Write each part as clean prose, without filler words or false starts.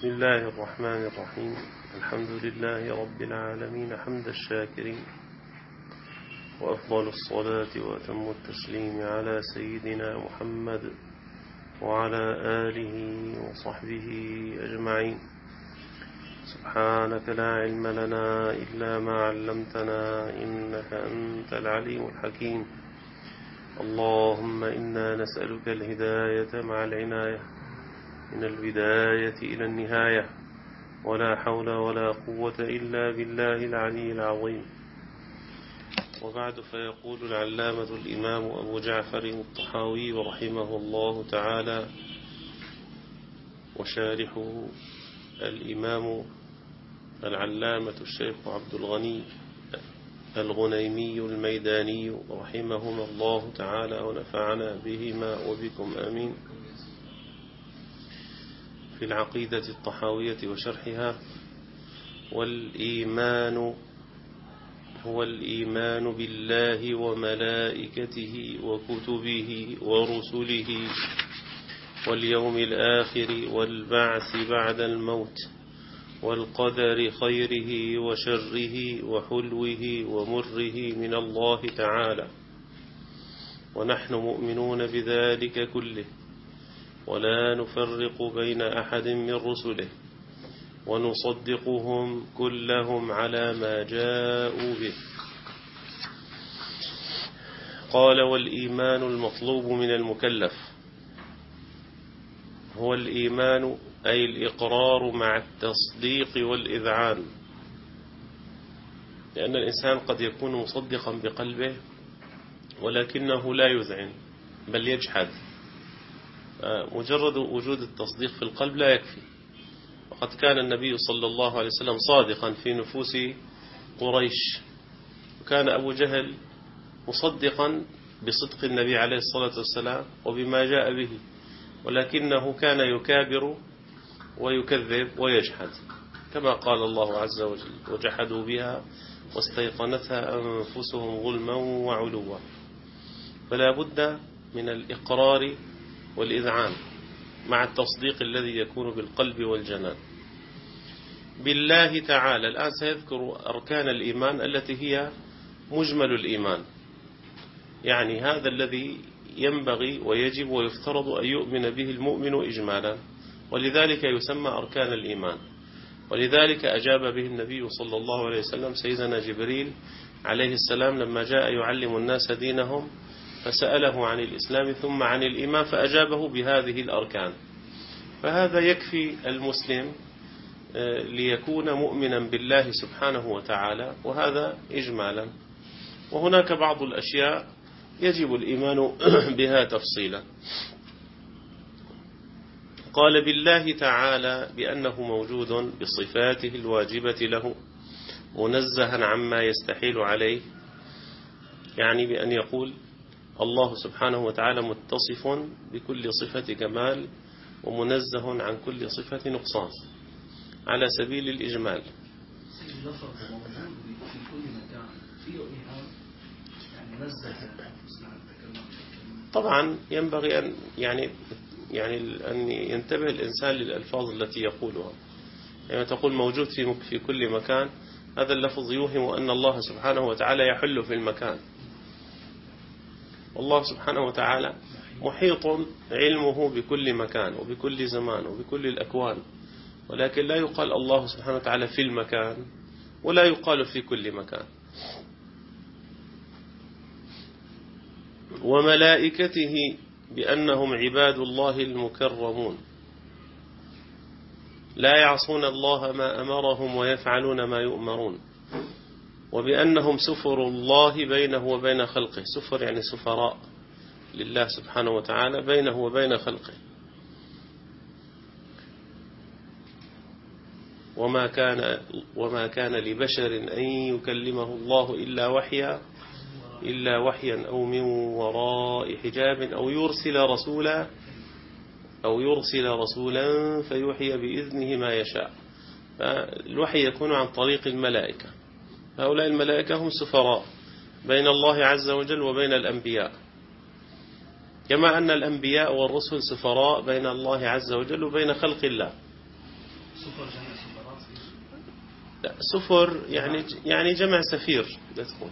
بسم الله الرحمن الرحيم. الحمد لله رب العالمين حمد الشاكرين، وأفضل الصلاة وأتم التسليم على سيدنا محمد وعلى آله وصحبه أجمعين. سبحانك لا علم لنا إلا ما علمتنا إنك أنت العليم الحكيم. اللهم إنا نسألك الهداية مع العناية من البداية إلى النهاية، ولا حول ولا قوة إلا بالله العلي العظيم. وبعد، فيقول العلامة الإمام أبو جعفر الطحاوي رحمه الله تعالى، وشارحه الإمام العلامة الشيخ عبد الغني الغنيمي الميداني رحمهما الله تعالى ونفعنا بهما وبكم آمين، في العقيدة الطحاوية وشرحها: والإيمان هو الإيمان بالله وملائكته وكتبه ورسله واليوم الآخر والبعث بعد الموت والقدر خيره وشره وحلوه ومره من الله تعالى، ونحن مؤمنون بذلك كله، ولا نفرق بين أحد من رسله، ونصدقهم كلهم على ما جاءوا به. قال: والإيمان المطلوب من المكلف هو الإيمان، أي الإقرار مع التصديق والإذعان، لأن الإنسان قد يكون مصدقا بقلبه ولكنه لا يذعن بل يجحد. مجرد وجود التصديق في القلب لا يكفي. وقد كان النبي صلى الله عليه وسلم صادقا في نفوس قريش، وكان أبو جهل مصدقا بصدق النبي عليه الصلاة والسلام وبما جاء به، ولكنه كان يكابر ويكذب ويجحد، كما قال الله عز وجل: وجحدوا بها واستيقنتها أنفسهم ظلما وعلوا. فلا بد من الإقرار والإذعان مع التصديق الذي يكون بالقلب والجنان. بالله تعالى، الآن سيذكر أركان الإيمان التي هي مجمل الإيمان، يعني هذا الذي ينبغي ويجب ويفترض أن يؤمن به المؤمن إجمالا، ولذلك يسمى أركان الإيمان. ولذلك أجاب به النبي صلى الله عليه وسلم سيدنا جبريل عليه السلام لما جاء يعلم الناس دينهم، فسأله عن الإسلام ثم عن الإيمان، فأجابه بهذه الأركان. فهذا يكفي المسلم ليكون مؤمنا بالله سبحانه وتعالى، وهذا إجمالا. وهناك بعض الأشياء يجب الإيمان بها تفصيلا. قال: بالله تعالى بأنه موجود بصفاته الواجبة له منزها عما يستحيل عليه، يعني بأن يقول الله سبحانه وتعالى متصف بكل صفة كمال ومنزه عن كل صفة نقصان على سبيل الإجمال. طبعا ينبغي أن أن ينتبه الإنسان للألفاظ التي يقولها. يعني تقول موجود في كل مكان، هذا اللفظ يوهم أن الله سبحانه وتعالى يحل في المكان. والله سبحانه وتعالى محيط علمه بكل مكان وبكل زمان وبكل الأكوان، ولكن لا يقال الله سبحانه وتعالى في المكان، ولا يقال في كل مكان. وملائكته بأنهم عباد الله المكرمون لا يعصون الله ما أمرهم ويفعلون ما يؤمرون. وبأنهم سفر الله بينه وبين خلقه، سفر يعني سفراء لله سبحانه وتعالى بينه وبين خلقه. وما كان لبشر أن يكلمه الله إلا وحيا أو من وراء حجاب أو يرسل رسولا فيوحي بإذنه ما يشاء. فالوحي يكون عن طريق الملائكة. هؤلاء الملائكة هم سفراء بين الله عز وجل وبين الأنبياء، كما أن الأنبياء والرسل سفراء بين الله عز وجل وبين خلق الله. لا سفر يعني جمع سفير تدخل.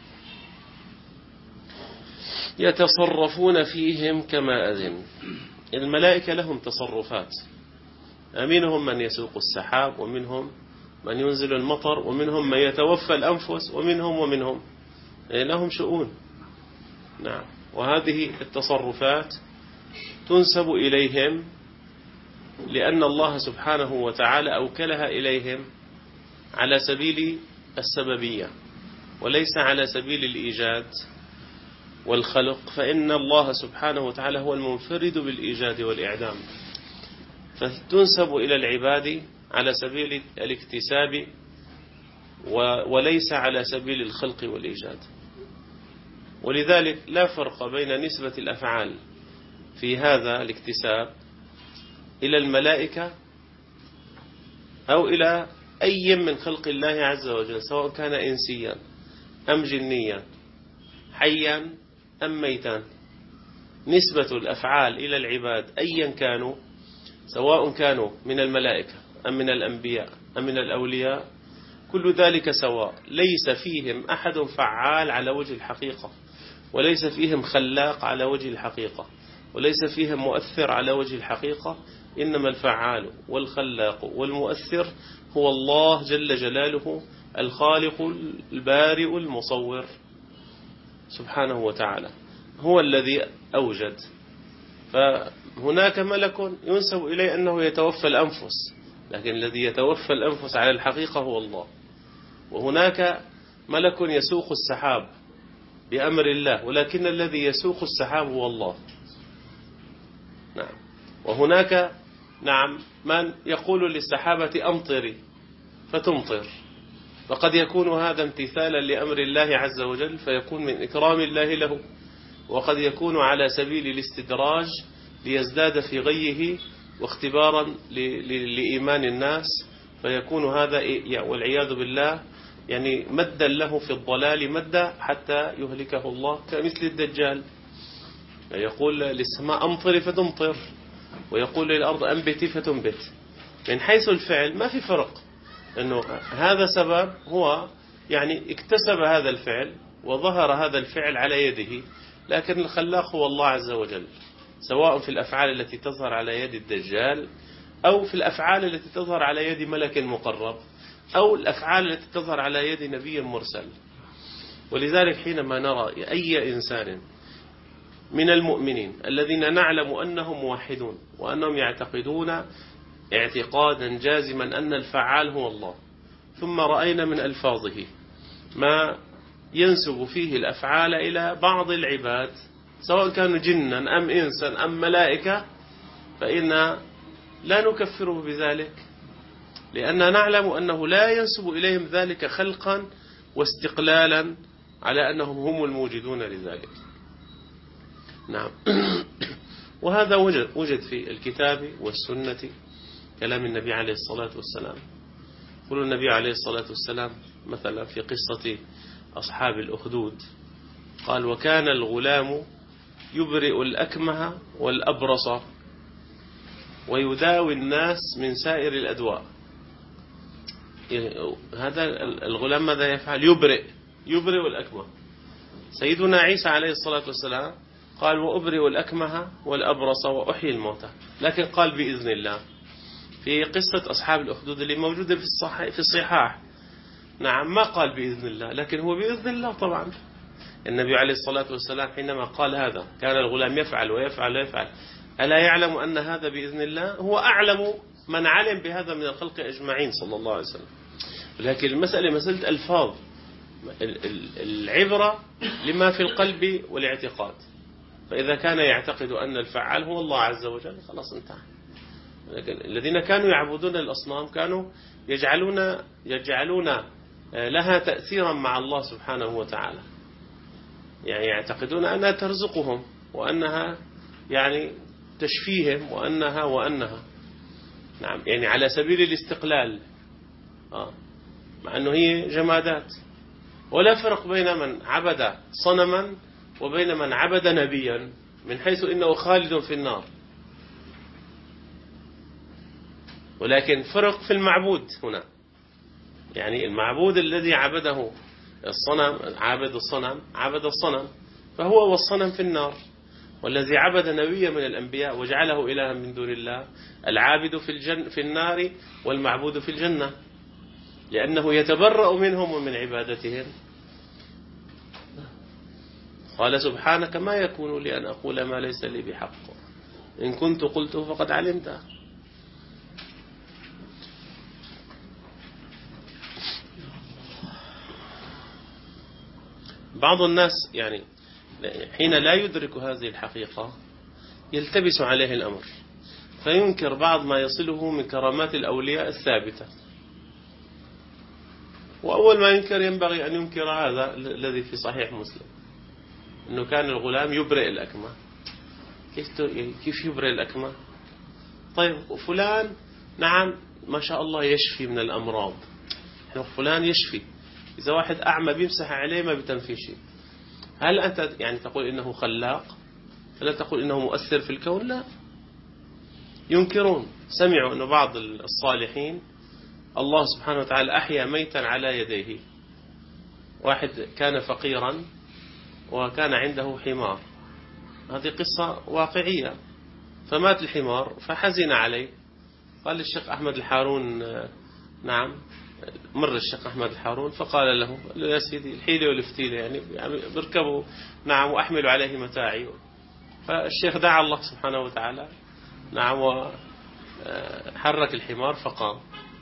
يتصرفون فيهم كما أذن. الملائكة لهم تصرفات، منهم من يسوق السحاب، ومنهم من ينزل المطر، ومنهم من يتوفى الأنفس، ومنهم لهم شؤون. نعم. وهذه التصرفات تنسب إليهم لأن الله سبحانه وتعالى أوكلها إليهم على سبيل السببية وليس على سبيل الإيجاد والخلق، فإن الله سبحانه وتعالى هو المنفرد بالإيجاد والإعدام، فتنسب إلى العباد على سبيل الاكتساب وليس على سبيل الخلق والإيجاد. ولذلك لا فرق بين نسبة الأفعال في هذا الاكتساب إلى الملائكة أو إلى أي من خلق الله عز وجل، سواء كان إنسيا أم جنيا، حيا أم ميتا. نسبة الأفعال إلى العباد أيا كانوا، سواء كانوا من الملائكة أم من الأنبياء أم من الأولياء، كل ذلك سواء. ليس فيهم أحد فعال على وجه الحقيقة، وليس فيهم خلاق على وجه الحقيقة، وليس فيهم مؤثر على وجه الحقيقة. إنما الفعال والخلاق والمؤثر هو الله جل جلاله، الخالق البارئ المصور سبحانه وتعالى، هو الذي أوجد. فهناك ملك ينسب إليه أنه يتوفى الأنفس، لكن الذي يتوفى الأنفس على الحقيقة هو الله. وهناك ملك يسوق السحاب بأمر الله، ولكن الذي يسوق السحاب هو الله. نعم. وهناك من يقول للسحابة أمطري فتمطر، فقد يكون هذا امتثالا لأمر الله عز وجل فيكون من إكرام الله له، وقد يكون على سبيل الاستدراج ليزداد في غيه واختبارا لإيمان الناس، فيكون هذا والعياذ بالله يعني مدا له في الضلال مدا حتى يهلكه الله، كمثل الدجال يقول للسماء أمطري فتمطر، ويقول للأرض أنبتي فتنبت. من حيث الفعل ما في فرق، أنه هذا سبب هو يعني اكتسب هذا الفعل وظهر هذا الفعل على يده، لكن الخلاق هو الله عز وجل، سواء في الأفعال التي تظهر على يد الدجال، أو في الأفعال التي تظهر على يد ملك مقرب، أو الأفعال التي تظهر على يد نبي مرسل. ولذلك حينما نرى أي إنسان من المؤمنين الذين نعلم أنهم موحدون وأنهم يعتقدون اعتقادا جازما أن الفعال هو الله، ثم رأينا من ألفاظه ما ينسب فيه الأفعال إلى بعض العباد، سواء كانوا جنا أم إنسا أم ملائكة، فإن لا نكفره بذلك، لأننا نعلم أنه لا ينسب إليهم ذلك خلقا واستقلالا على أنهم هم الموجدون لذلك. نعم. وهذا وجد في الكتاب والسنة، كلام النبي عليه الصلاة والسلام. يقول النبي عليه الصلاة والسلام مثلا في قصة أصحاب الأخدود، قال: وكان الغلام يبرئ الأكمه والأبرص ويداوي الناس من سائر الأدواء. هذا الغلام ماذا يفعل؟ يبرئ الأكمه. سيدنا عيسى عليه الصلاة والسلام قال: وأبرئ الأكمه والأبرص وأحيي الموتى، لكن قال بإذن الله في قصة أصحاب الأخدود اللي موجودة في الصحاح. نعم، ما قال بإذن الله، لكن هو بإذن الله طبعا. النبي عليه الصلاة والسلام حينما قال هذا كان الغلام يفعل ويفعل ويفعل، ألا يعلم أن هذا بإذن الله؟ هو أعلم من علم بهذا من الخلق أجمعين صلى الله عليه وسلم. لكن المسألة مسألة ألفاظ، العبرة لما في القلب والاعتقاد. فإذا كان يعتقد أن الفعال هو الله عز وجل خلاص انتهى. لكن الذين كانوا يعبدون الأصنام كانوا يجعلون لها تأثيرا مع الله سبحانه وتعالى، يعني يعتقدون أنها ترزقهم وأنها يعني تشفيهم وأنها نعم، يعني على سبيل الاستقلال، مع أنه هي جمادات. ولا فرق بين من عبد صنما وبين من عبد نبيا، من حيث إنه خالد في النار. ولكن فرق في المعبود هنا. يعني المعبود الذي عبده الصنم، عابد الصنم عبد الصنم فهو والصنم في النار، والذي عبد نبيا من الأنبياء وجعله إلها من دون الله العابد في النار والمعبود في الجنة، لأنه يتبرأ منهم ومن عبادتهم. قال سبحانك ما يكون لي أن أقول ما ليس لي بحق، إن كنت قلته فقد علمته. بعض الناس يعني حين لا يدرك هذه الحقيقة يلتبس عليه الأمر فينكر بعض ما يصله من كرامات الأولياء الثابتة، وأول ما ينكر ينبغي أن ينكر هذا الذي في صحيح مسلم، أنه كان الغلام يبرئ الأكمة. كيف يبرئ الأكمة؟ طيب وفلان نعم ما شاء الله يشفي من الأمراض، فلان يشفي، إذا واحد أعمى بيمسح عليه ما بتنفي شيء. هل أنت يعني تقول إنه خلاق؟ هل تقول إنه مؤثر في الكون؟ لا. ينكرون. سمعوا أن بعض الصالحين الله سبحانه وتعالى أحيا ميتا على يديه. واحد كان فقيرا وكان عنده حمار، هذه قصة واقعية، فمات الحمار فحزن عليه، قال للشيخ أحمد الحارون نعم، مر الشيخ أحمد الحارون فقال له يا سيدي الحيلة والفتيلة يعني بركبوا نعم وأحملوا عليه متاعي. فالشيخ دعا الله سبحانه وتعالى نعم وحرك الحمار فقام.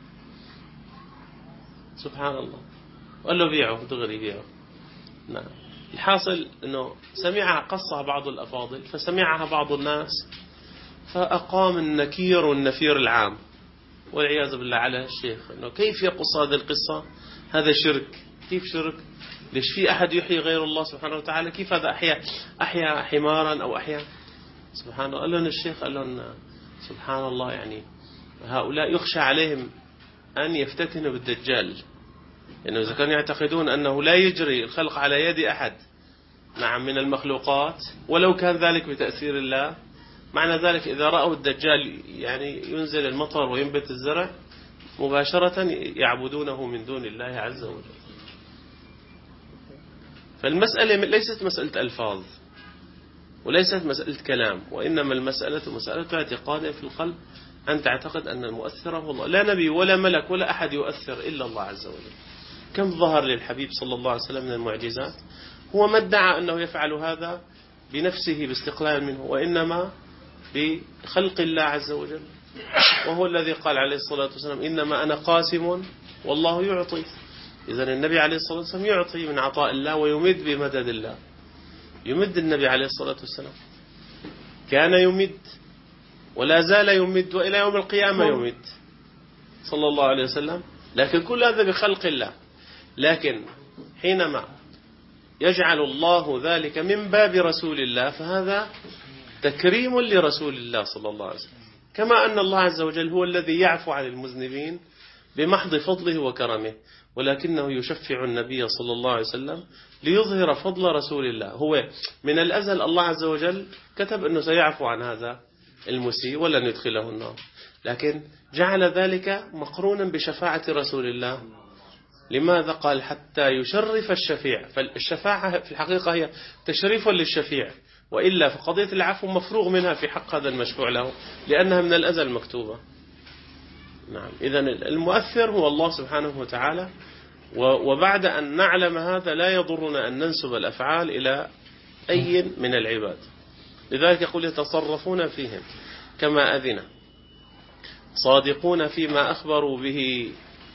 سبحان الله. قال له بيعه دغري بيعه. نعم. الحاصل أنه سمعها قصها بعض الأفاضل فسمعها بعض الناس فأقام النكير والنفير العام والعياذ بالله على الشيخ، أنه كيف يقص هذه القصة؟ هذا شرك. كيف شرك؟ ليش في أحد يحيي غير الله سبحانه وتعالى؟ كيف هذا أحيا حمارا أو أحيا؟ سبحان الله. قال لنا الشيخ قال لنا سبحان الله، يعني هؤلاء يخشى عليهم أن يفتتنوا بالدجال، لأنه إذا كانوا يعتقدون أنه لا يجري الخلق على يد أحد نعم من المخلوقات ولو كان ذلك بتأثير الله، معنى ذلك إذا رأوا الدجال يعني ينزل المطر وينبت الزرع مباشرة يعبدونه من دون الله عز وجل. فالمسألة ليست مسألة ألفاظ وليست مسألة كلام، وإنما المسألة مسألة اعتقاد في القلب، أن تعتقد أن المؤثر هو الله، لا نبي ولا ملك ولا أحد يؤثر إلا الله عز وجل. كم ظهر للحبيب صلى الله عليه وسلم من المعجزات، هو ما ادعى أنه يفعل هذا بنفسه باستقلال منه، وإنما بخلق الله عز وجل، وهو الذي قال عليه الصلاة والسلام إنما أنا قاسم والله يعطي. إذن النبي عليه الصلاة والسلام يعطي من عطاء الله ويمد بمدد الله. يمد النبي عليه الصلاة والسلام، كان يمد ولا زال يمد وإلى يوم القيامة يمد صلى الله عليه وسلم، لكن كل هذا بخلق الله. لكن حينما يجعل الله ذلك من باب رسول الله فهذا تكريم لرسول الله صلى الله عليه وسلم، كما أن الله عز وجل هو الذي يعفو عن المذنبين بمحض فضله وكرمه، ولكنه يشفع النبي صلى الله عليه وسلم ليظهر فضل رسول الله. هو من الأزل الله عز وجل كتب أنه سيعفو عن هذا المسيء ولن يدخله النار، لكن جعل ذلك مقرونا بشفاعة رسول الله. لماذا؟ قال حتى يشرف الشفيع، فالشفاعة في الحقيقة هي تشريف للشفيع، وإلا فقضية العفو مفروغ منها في حق هذا المشفوع له لأنها من الأزل مكتوبة. نعم. إذن المؤثر هو الله سبحانه وتعالى، وبعد أن نعلم هذا لا يضرنا أن ننسب الأفعال إلى أي من العباد. لذلك يقول يتصرفون فيهم كما أذن، صادقون فيما أخبروا به،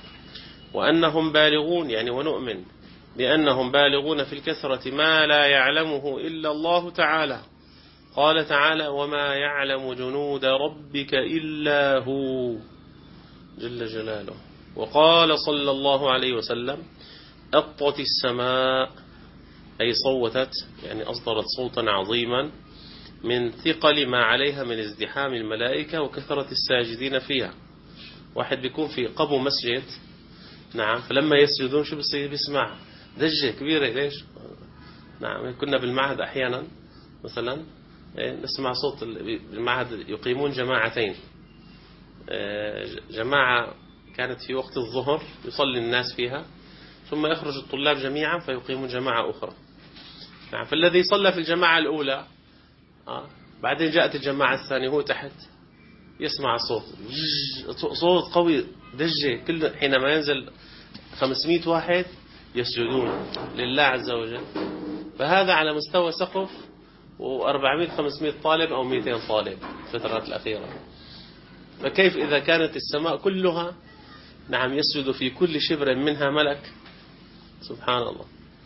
وأنهم بالغون يعني ونؤمن بأنهم بالغون في الكثرة ما لا يعلمه إلا الله تعالى. قال تعالى وما يعلم جنود ربك إلا هو جل جلاله. وقال صلى الله عليه وسلم أطت السماء، أي صوتت يعني أصدرت صوتا عظيما من ثقل ما عليها من ازدحام الملائكة وكثرة الساجدين فيها. واحد بيكون في قبو مسجد نعم، فلما يسجدون شو بصير؟ بيسمع دجة كبيرة. ليش؟ نعم كنا بالمعهد أحيانا مثلا نسمع صوت بالمعهد، يقيمون جماعتين جماعة كانت في وقت الظهر يصلي الناس فيها، ثم يخرج الطلاب جميعا فيقيمون جماعة أخرى. نعم. فالذي صلى في الجماعة الأولى بعدين جاءت الجماعة الثانية، هو تحت يسمع صوت قوي دجة، كل حينما ينزل 500 واحد يسجدون لله عز وجل. فهذا على مستوى سقف و400 500 طالب أو 200 طالب في الفترات الأخيرة. فكيف إذا كانت السماء كلها نعم يسجد في كل شبر منها ملك؟ سبحان الله.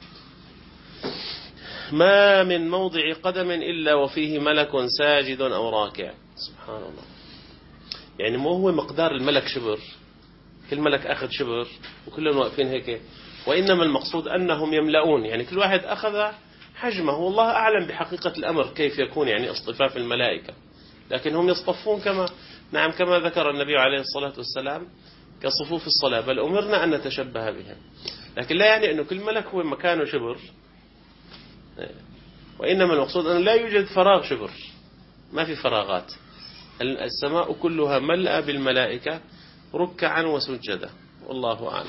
ما من موضع قدم إلا وفيه ملك ساجد أو راكع. سبحان الله. يعني مو هو مقدار الملك شبر، كل ملك أخذ شبر وكلهم واقفين هيك، وإنما المقصود أنهم يملؤون، يعني كل واحد أخذ حجمه. والله أعلم بحقيقة الأمر كيف يكون يعني اصطفاف الملائكة، لكن هم يصطفون كما ذكر النبي عليه الصلاة والسلام كصفوف الصلاة، بل أمرنا أن نتشبه بهم. لكن لا يعني أنه كل ملك هو مكانه شبر، وإنما المقصود أن لا يوجد فراغ شبر، ما في فراغات. السماء كلها ملأ بالملائكة ركعا وسجدا، والله أعلم.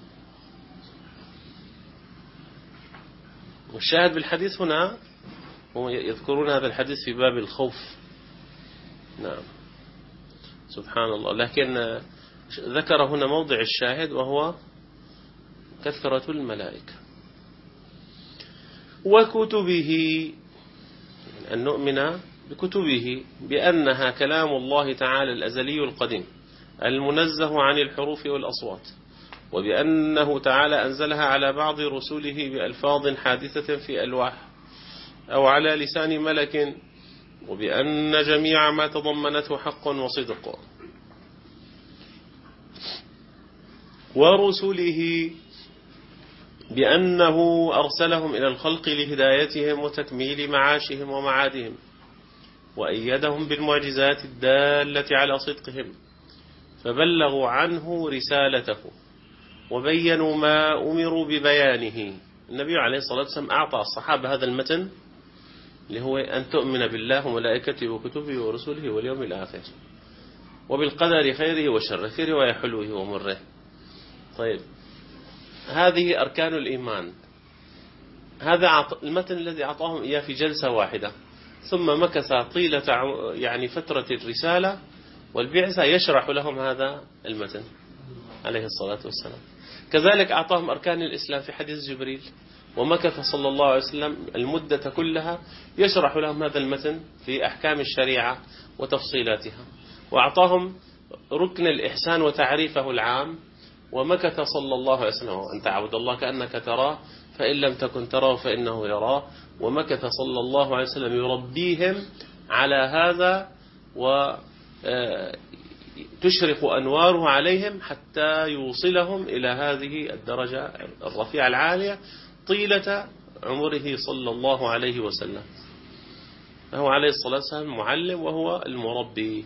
والشاهد بالحديث هنا هم يذكرون هذا الحديث في باب الخوف. نعم سبحان الله. لكن ذكر هنا موضع الشاهد وهو كثرة الملائكة. وكتبه، أن نؤمن بكتبه بأنها كلام الله تعالى الأزلي القديم المنزه عن الحروف والأصوات، وبأنه تعالى أنزلها على بعض رسوله بألفاظ حادثة في ألواح أو على لسان ملك، وبأن جميع ما تضمنته حق وصدق. ورسله بأنه أرسلهم إلى الخلق لهدايتهم وتكميل معاشهم ومعادهم، وأيدهم بالمعجزات الدالة على صدقهم، فبلغوا عنه رسالته وبينوا ما أمروا ببيانه. النبي عليه الصلاة والسلام أعطى الصحابة هذا المتن اللي هو أن تؤمن بالله وملائكته وكتبه ورسله واليوم الآخر وبالقدر خيره وشره، في رواية حلوه ومره. طيب، هذه أركان الإيمان. هذا المتن الذي أعطاهم إياه في جلسة واحدة، ثم مكث طيلة يعني فترة الرسالة والبعثة يشرح لهم هذا المتن عليه الصلاة والسلام. كذلك أعطاهم أركان الإسلام في حديث جبريل، ومكث صلى الله عليه وسلم المدة كلها يشرح لهم هذا المتن في أحكام الشريعة وتفصيلاتها. وأعطاهم ركن الإحسان وتعريفه العام، ومكث صلى الله عليه وسلم أن تعبد الله كأنك تراه فإن لم تكن تراه فإنه يراه. ومكث صلى الله عليه وسلم يربيهم على هذا وتشرق أنواره عليهم حتى يوصلهم إلى هذه الدرجة الرفيعة العالية طيلة عمره صلى الله عليه وسلم. فهو عليه الصلاة والسلام معلم وهو المربي.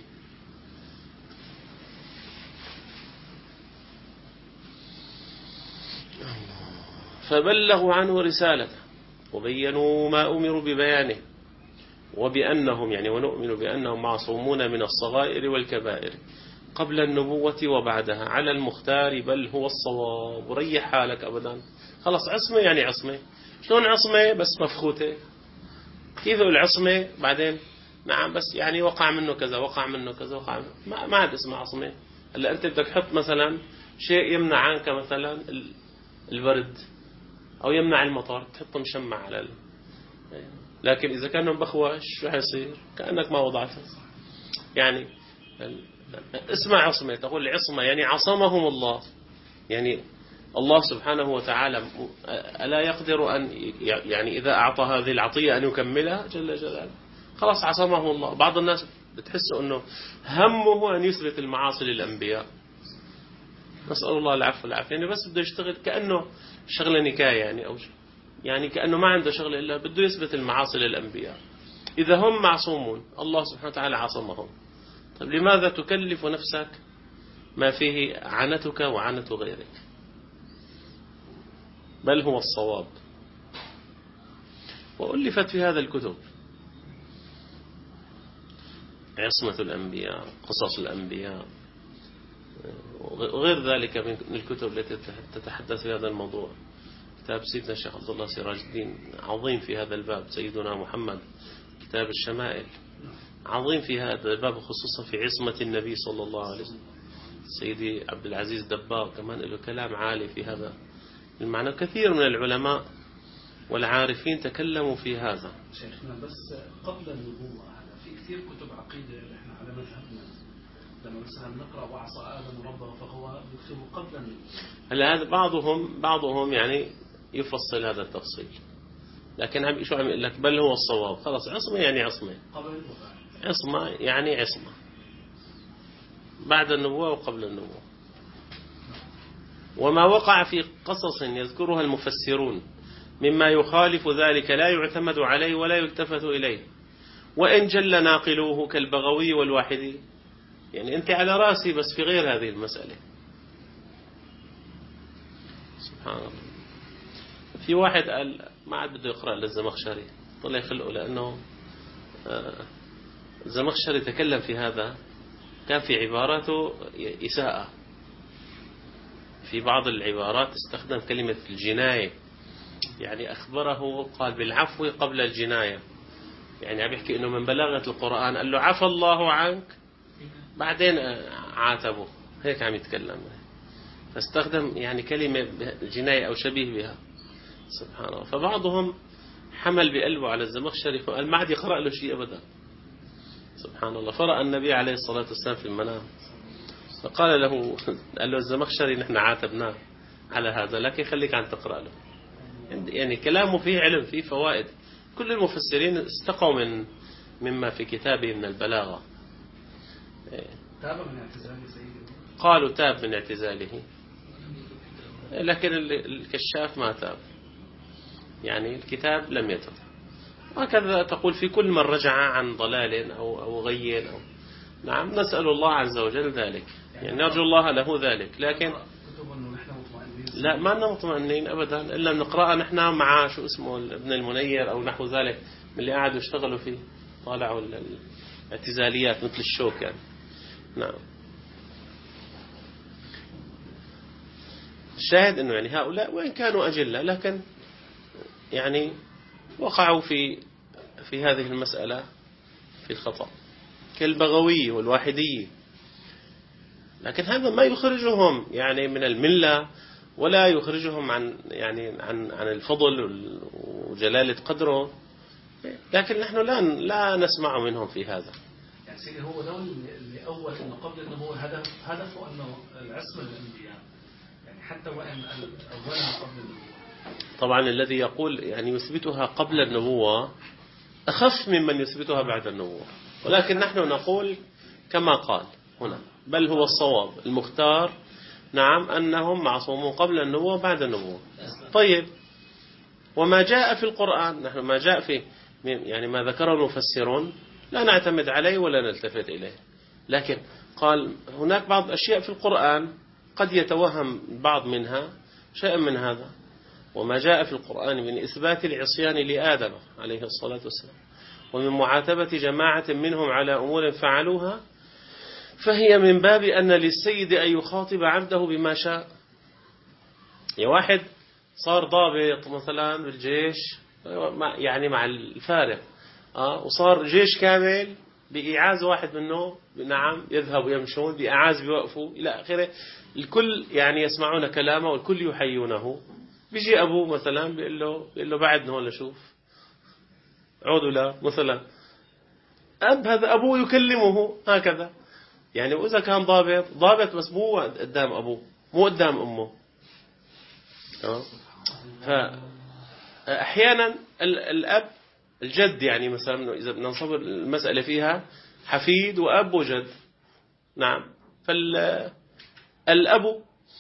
فبلغوا عنه رسالته وبينوا ما أمروا ببيانه، وبأنهم يعني ونؤمن بأنهم معصومون من الصغائر والكبائر قبل النبوة وبعدها على المختار بل هو الصواب. وريح حالك أبدا، خلاص عصمة يعني عصمة. شلون عصمة؟ بس مفخوتة. كيف العصمة بعدين؟ نعم بس يعني وقع منه كذا وقع منه كذا وقع منه. ما عاد اسمه عصمة. هلا أنت بدك تحط مثلا شيء يمنع عنك مثلا البرد أو يمنع المطر، تحط مشمع على لكن إذا كان مبخوش شو حيصير؟ كأنك ما وضعته. يعني اسمع عصمة، تقول عصمة يعني عصمهم الله، يعني الله سبحانه وتعالى ألا يقدر أن يعني إذا أعطى هذه العطية أن يكملها جل جلاله؟ خلاص عصمه الله. بعض الناس بتحسوا أنه همه أن يثبت المعاصي للأنبياء، نسأل الله العفو والعافية، يعني بس بده يشتغل كأنه شغلة نكاية يعني، أو يعني كأنه ما عنده شغلة إلا بده يثبت المعاصي للأنبياء. إذا هم معصومون الله سبحانه وتعالى عصمهم، طيب لماذا تكلف نفسك ما فيه عنتك وعنة غيرك؟ بل هو الصواب. وألفت في هذا الكتب عصمة الأنبياء، قصص الأنبياء، وغير ذلك من الكتب التي تتحدث في هذا الموضوع. كتاب سيدنا الشيخ عبد الله سراج الدين عظيم في هذا الباب، سيدنا محمد، كتاب الشمائل عظيم في هذا الباب، خصوصا في عصمة النبي صلى الله عليه وسلم. سيدي عبد العزيز دباغ كمان له كلام عالي في هذا المعنى. كثير من العلماء والعارفين تكلموا في هذا. شيخنا بس قبل النبوة في كثير كتب عقيدة احنا على مذهبنا لما مثلا نقرأ وعصى آدم ربه فهو يكتبه قبل النبوة. هلا هذا بعضهم يعني يفصل هذا التفصيل، لكن شو عم يقول لك؟ بل هو الصواب. خلاص عصمة يعني عصمة، عصمة يعني عصمة بعد النبوة وقبل النبوة. وما وقع في قصص يذكرها المفسرون مما يخالف ذلك لا يعتمد عليه ولا يلتفت إليه، وإن جل ناقلوه كالبغوي والواحدي. يعني أنت على راسي بس في غير هذه المسألة. سبحان الله. في واحد قال ما عاد بده يقرأ للزمخشري، طلع يخلقه، لأنه الزمخشري تكلم في هذا، كان في عباراته إساءة. في بعض العبارات استخدم كلمة الجناية، يعني أخبره قال بالعفو قبل الجناية. يعني عم يحكي إنه من بلاغة القرآن قال له عفى الله عنك، بعدين عاتبه، هيك عم يتكلم. فاستخدم يعني كلمة جناية أو شبيه بها. سبحان الله. فبعضهم حمل بقلبه على الزمخشري فقال ما عاد يقرأ له شيء أبدا. سبحان الله. فرأى النبي عليه الصلاة والسلام في المنام، فقال له، قال له الزمخشري نحن عاتبناه على هذا، لكن خليك عن تقرأ له. يعني كلامه فيه علم، فيه فوائد. كل المفسرين استقوا مما في كتابه من البلاغة. تاب من اعتزاله سيدي؟ قالوا تاب من اعتزاله، لكن الكشاف ما تاب، يعني الكتاب لم يتب. وهكذا تقول في كل من رجع عن ضلال أو غي أو نعم. نسأل الله عز وجل ذلك، يعني نرجو الله له ذلك. لكن لا، ما لنا مطمئنين أبدا إلا نقرأ نحن مع شو اسمه ابن المنير أو نحو ذلك من اللي قاعدوا يشتغلوا فيه، طالعوا الاعتزاليات مثل الشوك يعني. نعم. الشاهد أنه يعني هؤلاء وإن كانوا أجلة لكن يعني وقعوا في هذه المسألة في الخطأ، كالبغوي والواحدي. لكن هذا ما يخرجهم يعني من الملة، ولا يخرجهم عن الفضل وجلالة قدره. لكن نحن لا نسمع منهم في هذا. يعني سيدي هو ده اللي أول إنه قبل إنه هو هدفه إنه العصمة للأنبياء، يعني حتى وإن أولها قبل النبوة. طبعا الذي يقول يعني يثبتها قبل النبوة أخف ممن يثبتها بعد النبوة، ولكن نحن نقول كما قال هنا، بل هو الصواب المختار نعم أنهم معصومون قبل النبوة وبعد النبوة. طيب، وما جاء في القرآن، نحن ما جاء في يعني ما ذكره المفسرون لا نعتمد عليه ولا نلتفت إليه. لكن قال هناك بعض أشياء في القرآن قد يتوهم بعض منها شيء من هذا. وما جاء في القرآن من إثبات العصيان لآدم عليه الصلاة والسلام ومن معاتبة جماعة منهم على أمور فعلوها، فهي من باب أن للسيد أن يخاطب عبده بما شاء. يا واحد صار ضابط مثلا بالجيش يعني مع الفارق، وصار جيش كامل بإعاز واحد منه، نعم يذهب يمشون بإعاز بيوقفوا إلى آخره، الكل يعني يسمعون كلامه والكل يحيونه. بيجي أبوه مثلا بيقول له بعدنا هون لشوف عودوا له مثلا، هذا أبوه يكلمه هكذا. يعني وإذا كان ضابط بس مو قدام أبوه، مو قدام أمه. فأحيانا الأب الجد، يعني مثلا إذا بدنا نصبر المسألة فيها حفيد وأب وجد، نعم. فالأب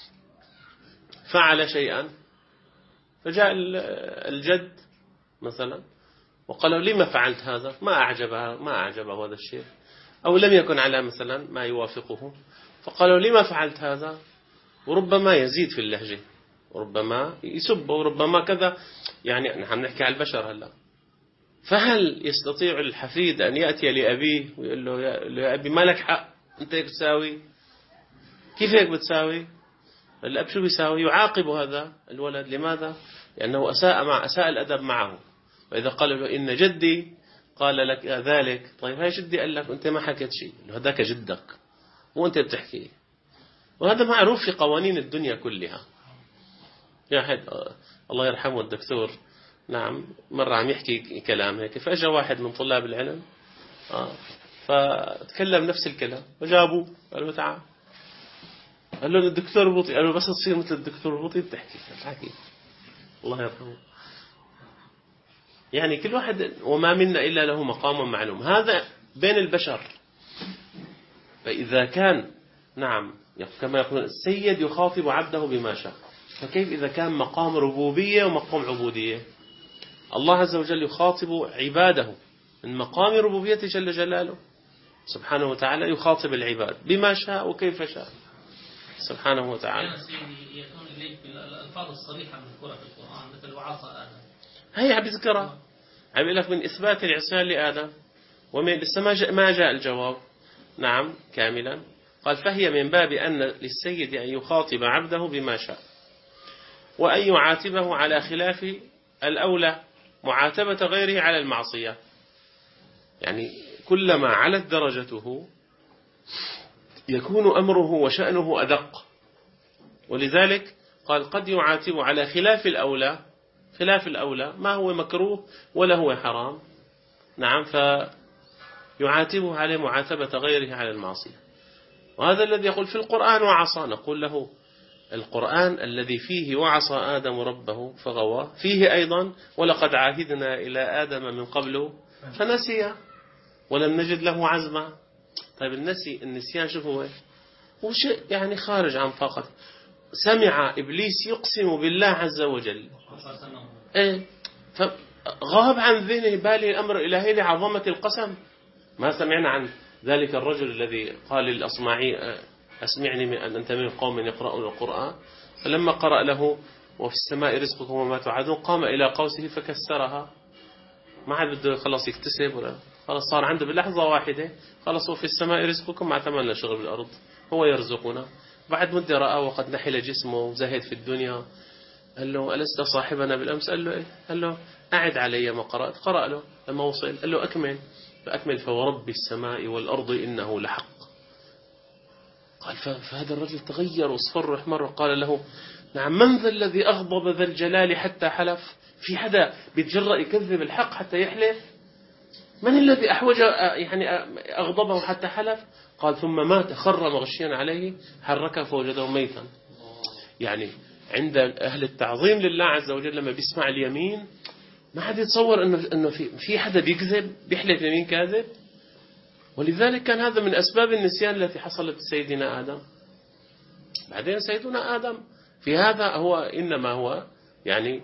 فعل شيئا فجاء الجد مثلا وقال له لما فعلت هذا، ما أعجبه هذا الشيء، أو لم يكن على مثلا ما يوافقه، فقالوا لما فعلت هذا، وربما يزيد في اللهجة، وربما يسب، وربما كذا. يعني نحن نحكي على البشر هلا. فهل يستطيع الحفيد أن يأتي لأبيه ويقول له يا أبي ما لك حق، أنت هيك تساوي؟ كيف هيك بتساوي؟ الأب شو بيساوي؟ يعاقب هذا الولد. لماذا؟ لأنه أساء الأدب معه. وإذا قال له إن جدي قال لك ذلك، طيب هاي جدي قال لك أنت ما حكيت شيء، هذاك جدك وأنت بتحكي. وهذا معروف في قوانين الدنيا كلها. يا حد الله يرحمه الدكتور، نعم، مرة عم يحكي كلام هيك، فأجا واحد من طلاب العلم فتكلم نفس الكلام، وجابوه قال له تعال، قال له الدكتور بطيء، قال له بس تصير مثل الدكتور بطيء بتحكي. الله يرحمه. يعني كل واحد وما منا إلا له مقام معلوم، هذا بين البشر. فإذا كان نعم كما يقول السيد يخاطب عبده بما شاء، فكيف إذا كان مقام ربوبية ومقام عبودية؟ الله عز وجل يخاطب عباده من مقام ربوبيته جل جلاله سبحانه وتعالى، يخاطب العباد بما شاء وكيف شاء سبحانه وتعالى. يكون إليك بالألفاظ الصريحة مذكورة في القرآن مثل وعصى آدم، هي عم بذكرها، عم يقول لك من إثبات العصيان لآدم، ومن لسه ما جاء الجواب نعم كاملا. قال فهي من باب أن للسيد أن يخاطب عبده بما شاء، وأن يعاتبه على خلاف الأولى معاتبة غيره على المعصية. يعني كلما علت درجته يكون أمره وشأنه أدق، ولذلك قال قد يعاتب على خلاف الأولى. خلاف الأولى ما هو مكروه ولا هو حرام، نعم، فيعاتبه على معاتبة غيره على المعصية. وهذا الذي يقول في القرآن وعصى، نقول له القرآن الذي فيه وعصى آدم ربه فغوى، فيه أيضا ولقد عاهدنا إلى آدم من قبل فنسي ولم نجد له عزما. طيب النسيان شو هو شيء يعني خارج عن طاقته. سمع إبليس يقسم بالله عز وجل، فغاب عن ذهنه باله الأمر الإلهي لعظمة القسم. ما سمعنا عن ذلك الرجل الذي قال للأصمعي أسمعني من أن أنت من قوم يقرؤون القرآن، فلما قرأ له وفي السماء رزقكم وما توعدون قام إلى قوسه فكسرها. ما عاد بده خلاص يكتسب ولا خلاص، صار عنده بلحظة واحدة خلاص وفي السماء رزقكم، ما عتملنا شغل بالأرض، هو يرزقنا. بعد مدة رأى وقد نحل جسمه وزهد في الدنيا، قال له ألست صاحبنا بالأمس؟ قال له إيه؟ قال له أعد علي ما قرأت. قرأ له لما وصل قال له أكمل، فأكمل فورب السماء والأرض إنه لحق. قال فهذا الرجل تغير واصفر واحمر وقال له نعم من ذا الذي أغضب ذا الجلال حتى حلف؟ في حدا بيتجرأ يكذب الحق حتى يحلف؟ من الذي أحوج يعني أغضبه حتى حلف؟ قال ثم مات خر مغشيا عليه حركه فوجده ميتا. يعني عند أهل التعظيم لله عز وجل لما بيسمع اليمين ما حد يتصور إنه في حدا بيكذب بيحلف يمين كاذب. ولذلك كان هذا من أسباب النسيان التي حصلت لسيدنا آدم. بعدين سيدنا آدم في هذا هو إنما هو يعني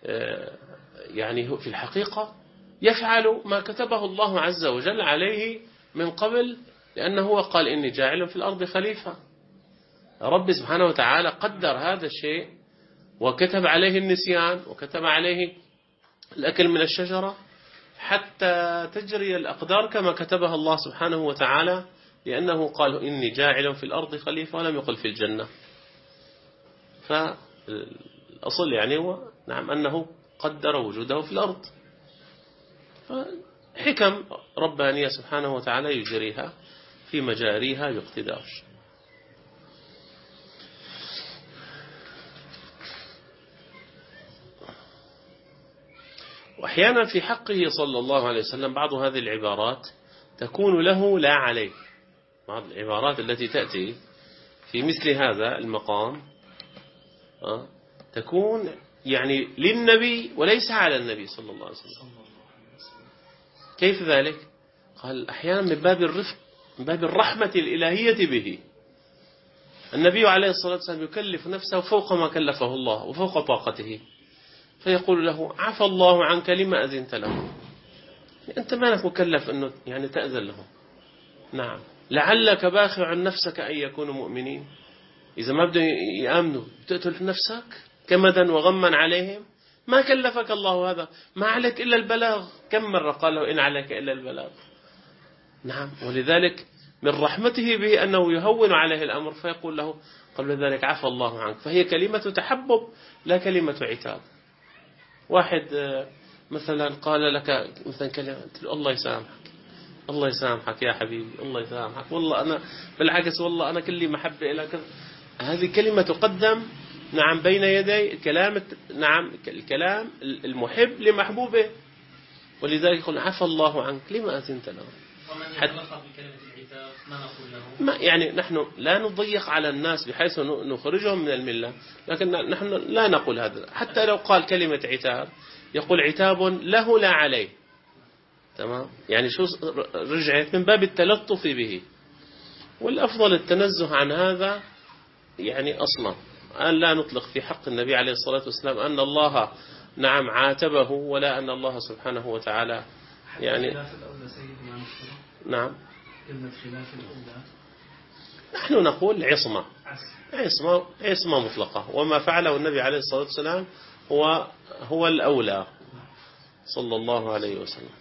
في الحقيقة يفعل ما كتبه الله عز وجل عليه من قبل، لأنه هو قال إني جاعل في الأرض خليفة. رب سبحانه وتعالى قدر هذا الشيء وكتب عليه النسيان وكتب عليه الأكل من الشجرة حتى تجري الأقدار كما كتبها الله سبحانه وتعالى، لأنه قال إني جاعل في الأرض خليفة ولم يقل في الجنة. فالأصل يعني هو نعم أنه قدر وجوده في الأرض، فحكم ربانية سبحانه وتعالى يجريها في مجاريها باقتدار. وأحيانا في حقه صلى الله عليه وسلم بعض هذه العبارات تكون له لا عليه. بعض العبارات التي تأتي في مثل هذا المقام تكون يعني للنبي وليس على النبي صلى الله عليه وسلم. كيف ذلك؟ قال أحيانا من باب الرفق، من باب الرحمة الإلهية به. النبي عليه الصلاة والسلام يكلف نفسه فوق ما كلفه الله وفوق طاقته، فيقول له عفى الله عنك لما أذنت له. أنت ما لك مكلف أنه يعني تأذن له. نعم لعلك باخع نفسك أن يكونوا مؤمنين. إذا ما بدهم يآمنوا تقتل في نفسك كمدا وغما عليهم. ما كلفك الله هذا، ما عليك إلا البلاغ. كم مرة قال له إن عليك إلا البلاغ. نعم ولذلك من رحمته به أنه يهون عليه الأمر فيقول له قبل ذلك عفى الله عنك. فهي كلمة تحبب لا كلمة عتاب. واحد مثلا قال لك مثلا كلمة الله يسامحك، الله يسامحك يا حبيبي، الله يسامحك، والله أنا بالعكس والله أنا كلي محبة إليك. هذه كلمة تقدم نعم بين يدي الكلام، نعم الكلام المحب لمحبوبه، ولذلك يقول عفى الله عنك لما أذنت له. ومن يتلقى بكلمة العتاب ما نقول له؟ ما يعني نحن لا نضيق على الناس بحيث نخرجهم من الملة، لكن نحن لا نقول هذا. حتى لو قال كلمة عتاب يقول عتاب له لا عليه. تمام، يعني شو رجعت من باب التلطف به، والأفضل التنزه عن هذا. يعني أصلا أن لا نطلق في حق النبي عليه الصلاة والسلام أن الله نعم عاتبه، ولا أن الله سبحانه وتعالى يعني خلاف الأولى سيدنا مصطفى. نعم، كلمة خلاف الأولى نحن نقول عصمة، عصمة مطلقة، وما فعله النبي عليه الصلاة والسلام هو الأولى صلى الله عليه وسلم.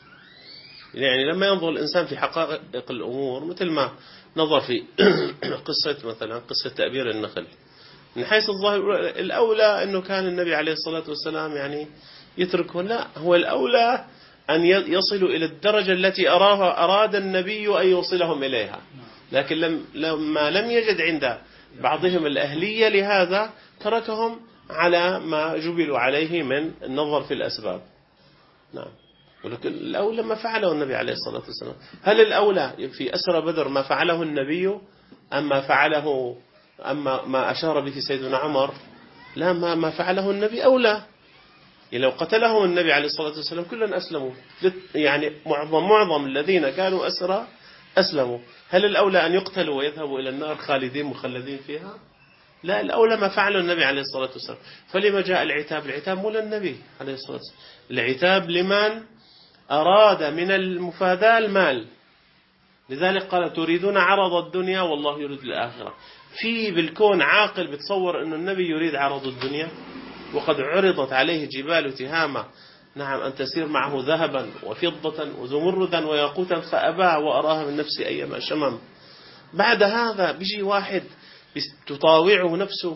يعني لما ينظر الإنسان في حقائق الأمور مثل ما نظر في قصة مثلا قصة تأبير النخل، من حيث الظاهر الأولى أنه كان النبي عليه الصلاة والسلام يعني يتركه، لا، هو الأولى أن يصلوا إلى الدرجة التي أراد النبي أن يوصلهم إليها، لكن لما لم يجد عند بعضهم الأهلية لهذا تركهم على ما جبلوا عليه من النظر في الأسباب. نعم، ولكن الأولى ما فعله النبي عليه الصلاة والسلام. هل الأولى في أسرى بدر ما فعله النبي أما فعله أما ما أشار به سيدنا عمر؟ لا، ما فعله النبي أولى. لو قتله النبي عليه الصلاة والسلام كلنا أسلموا، يعني معظم الذين كانوا أسرى أسلموا. هل الأولى أن يقتلوا ويذهبوا إلى النار خالدين مخلدين فيها؟ لا، الأولى ما فعله النبي عليه الصلاة والسلام. فلما جاء العتاب؟ العتاب مو للنبي عليه الصلاة والسلام، العتاب لمن أراد من المفاداة المال. لذلك قال تريدون عرض الدنيا والله يريد الآخرة. في بالكون عاقل بتصور أن النبي يريد عرض الدنيا وقد عرضت عليه جبال تهامة نعم أن تسير معه ذهبا وفضة وزمردا وياقوتا فأبى وأراها من نفسي أيما شمم. بعد هذا بيجي واحد تطاوعه نفسه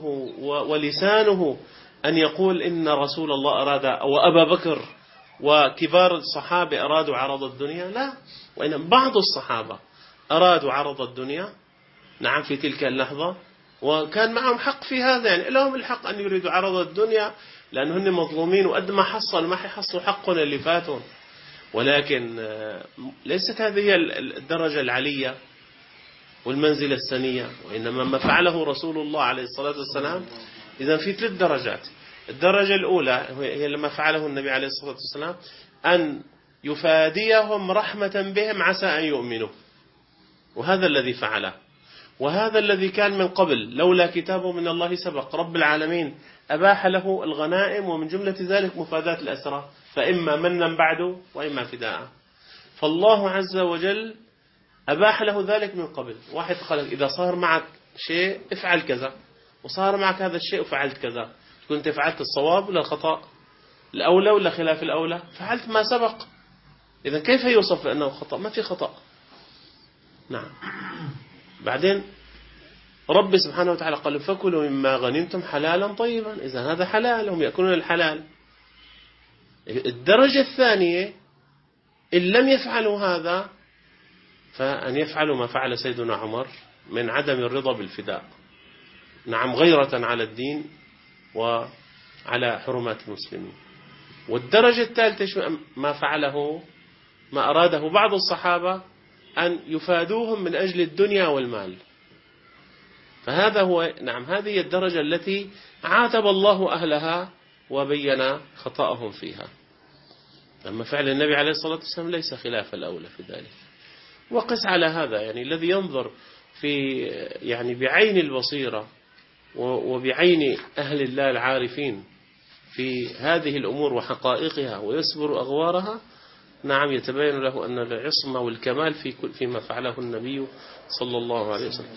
ولسانه أن يقول إن رسول الله أراد وأبا بكر وكبار الصحابة أرادوا عرض الدنيا. لا، وإن بعض الصحابة أرادوا عرض الدنيا نعم في تلك اللحظة، وكان معهم حق في هذا، يعني لهم الحق أن يريدوا عرض الدنيا لأنهم مظلومين، وقد ما حصل ما حيحصلوا حقهم اللي فاتهم. ولكن ليست هذه الدرجة العلية والمنزلة السنية، وإنما ما فعله رسول الله عليه الصلاة والسلام. إذا في 3 درجات. الدرجة الأولى هي لما فعله النبي عليه الصلاة والسلام أن يفاديهم رحمة بهم عسى أن يؤمنوا، وهذا الذي فعله، وهذا الذي كان من قبل. لولا كتاب من الله سبق، رب العالمين أباح له الغنائم، ومن جملة ذلك مفاداة الأسرى، فإما منا بعد وإما فداء. فالله عز وجل أباح له ذلك من قبل. واحد قال إذا صار معك شيء افعل كذا، وصار معك هذا الشيء وفعلت كذا، كنت فعلت الصواب ولا الخطأ، الأولى ولا خلاف الأولى؟ فعلت ما سبق. إذا كيف يوصف بأنه خطأ؟ ما في خطأ. نعم. بعدين رب سبحانه وتعالى قال فكلوا مما غنمتم حلالا طيبا. إذا هذا حلال، هم يأكلون الحلال. الدرجة الثانية إن لم يفعلوا هذا فأن يفعلوا ما فعل سيدنا عمر من عدم الرضا بالفداء، نعم، غيرة على الدين وعلى حرمات المسلمين. والدرجة الثالثة ما فعله ما أراده بعض الصحابة أن يفادوهم من أجل الدنيا والمال. فهذا هو نعم هذه الدرجة التي عاتب الله أهلها وبين خطأهم فيها. أما فعل النبي عليه الصلاة والسلام ليس خلاف الأولى في ذلك. وقس على هذا يعني الذي ينظر في يعني بعين البصيرة وبعين أهل الله العارفين في هذه الأمور وحقائقها ويصبر أغوارها، نعم يتبين له أن العصمة والكمال فيما فعله النبي صلى الله عليه وسلم.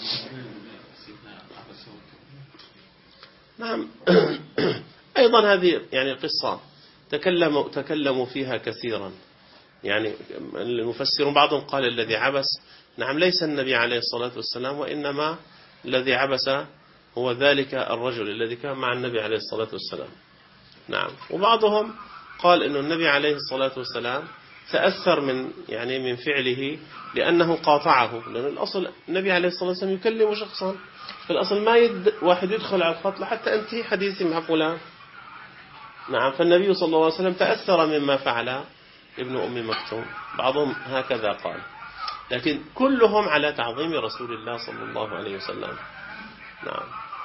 نعم. أيضا هذه يعني قصة تكلموا فيها كثيرا، يعني المفسرون بعضهم قال الذي عبس، نعم ليس النبي عليه الصلاة والسلام، وإنما الذي عبس هو ذلك الرجل الذي كان مع النبي عليه الصلاة والسلام. نعم. وبعضهم قال إنه النبي عليه الصلاة والسلام تأثر من فعله لأنه قاطعه، لأن الأصل النبي عليه الصلاة والسلام يكلم شخصا، في الأصل ما واحد يدخل على الخط لحتى أنتهي حديثي مع فلان. نعم. فالنبي صلى الله عليه وسلم تأثر مما فعل ابن أم مكتوم، بعضهم هكذا قال، لكن كلهم على تعظيم رسول الله صلى الله عليه وسلم. نعم.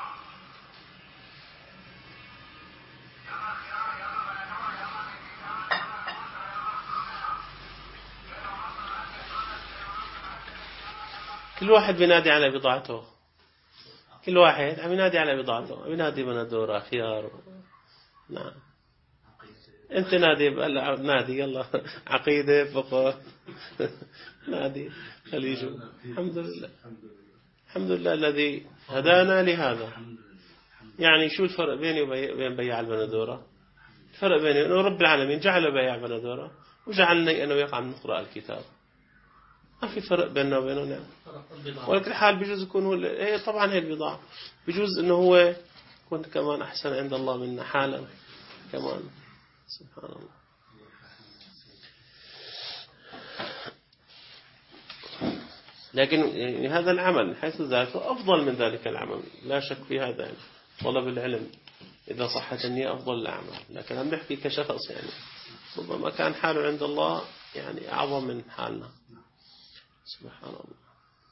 كل واحد بينادي على بضاعته، كل واحد عم ينادي على بضاعته، بينادي بندورة خيار. نعم. انت نادي يلا عقيدة فقه نادي خليجه. الحمد لله، الحمد لله الذي هدانا لهذا. يعني شو الفرق بيني وبين بياع البندورة؟ الفرق بيني انه رب العالمين جعل بياع البندورة وجعلني انا وياك عم نقرأ الكتاب، ما في فرق بيننا وبينه. نعم. ولكن حال بيجوز يكون هو طبعا هي البضاعة، بيجوز انه هو يكون كمان احسن عند الله منا حالا كمان. سبحان الله. لكن يعني هذا العمل من حيث ذاته أفضل من ذلك العمل، لا شك في هذا. يعني طلب العلم إذا صحت النية أفضل الأعمال، لكن أنا بحكي كشخص يعني ربما كان حاله عند الله يعني أعظم من حالنا. سبحان الله.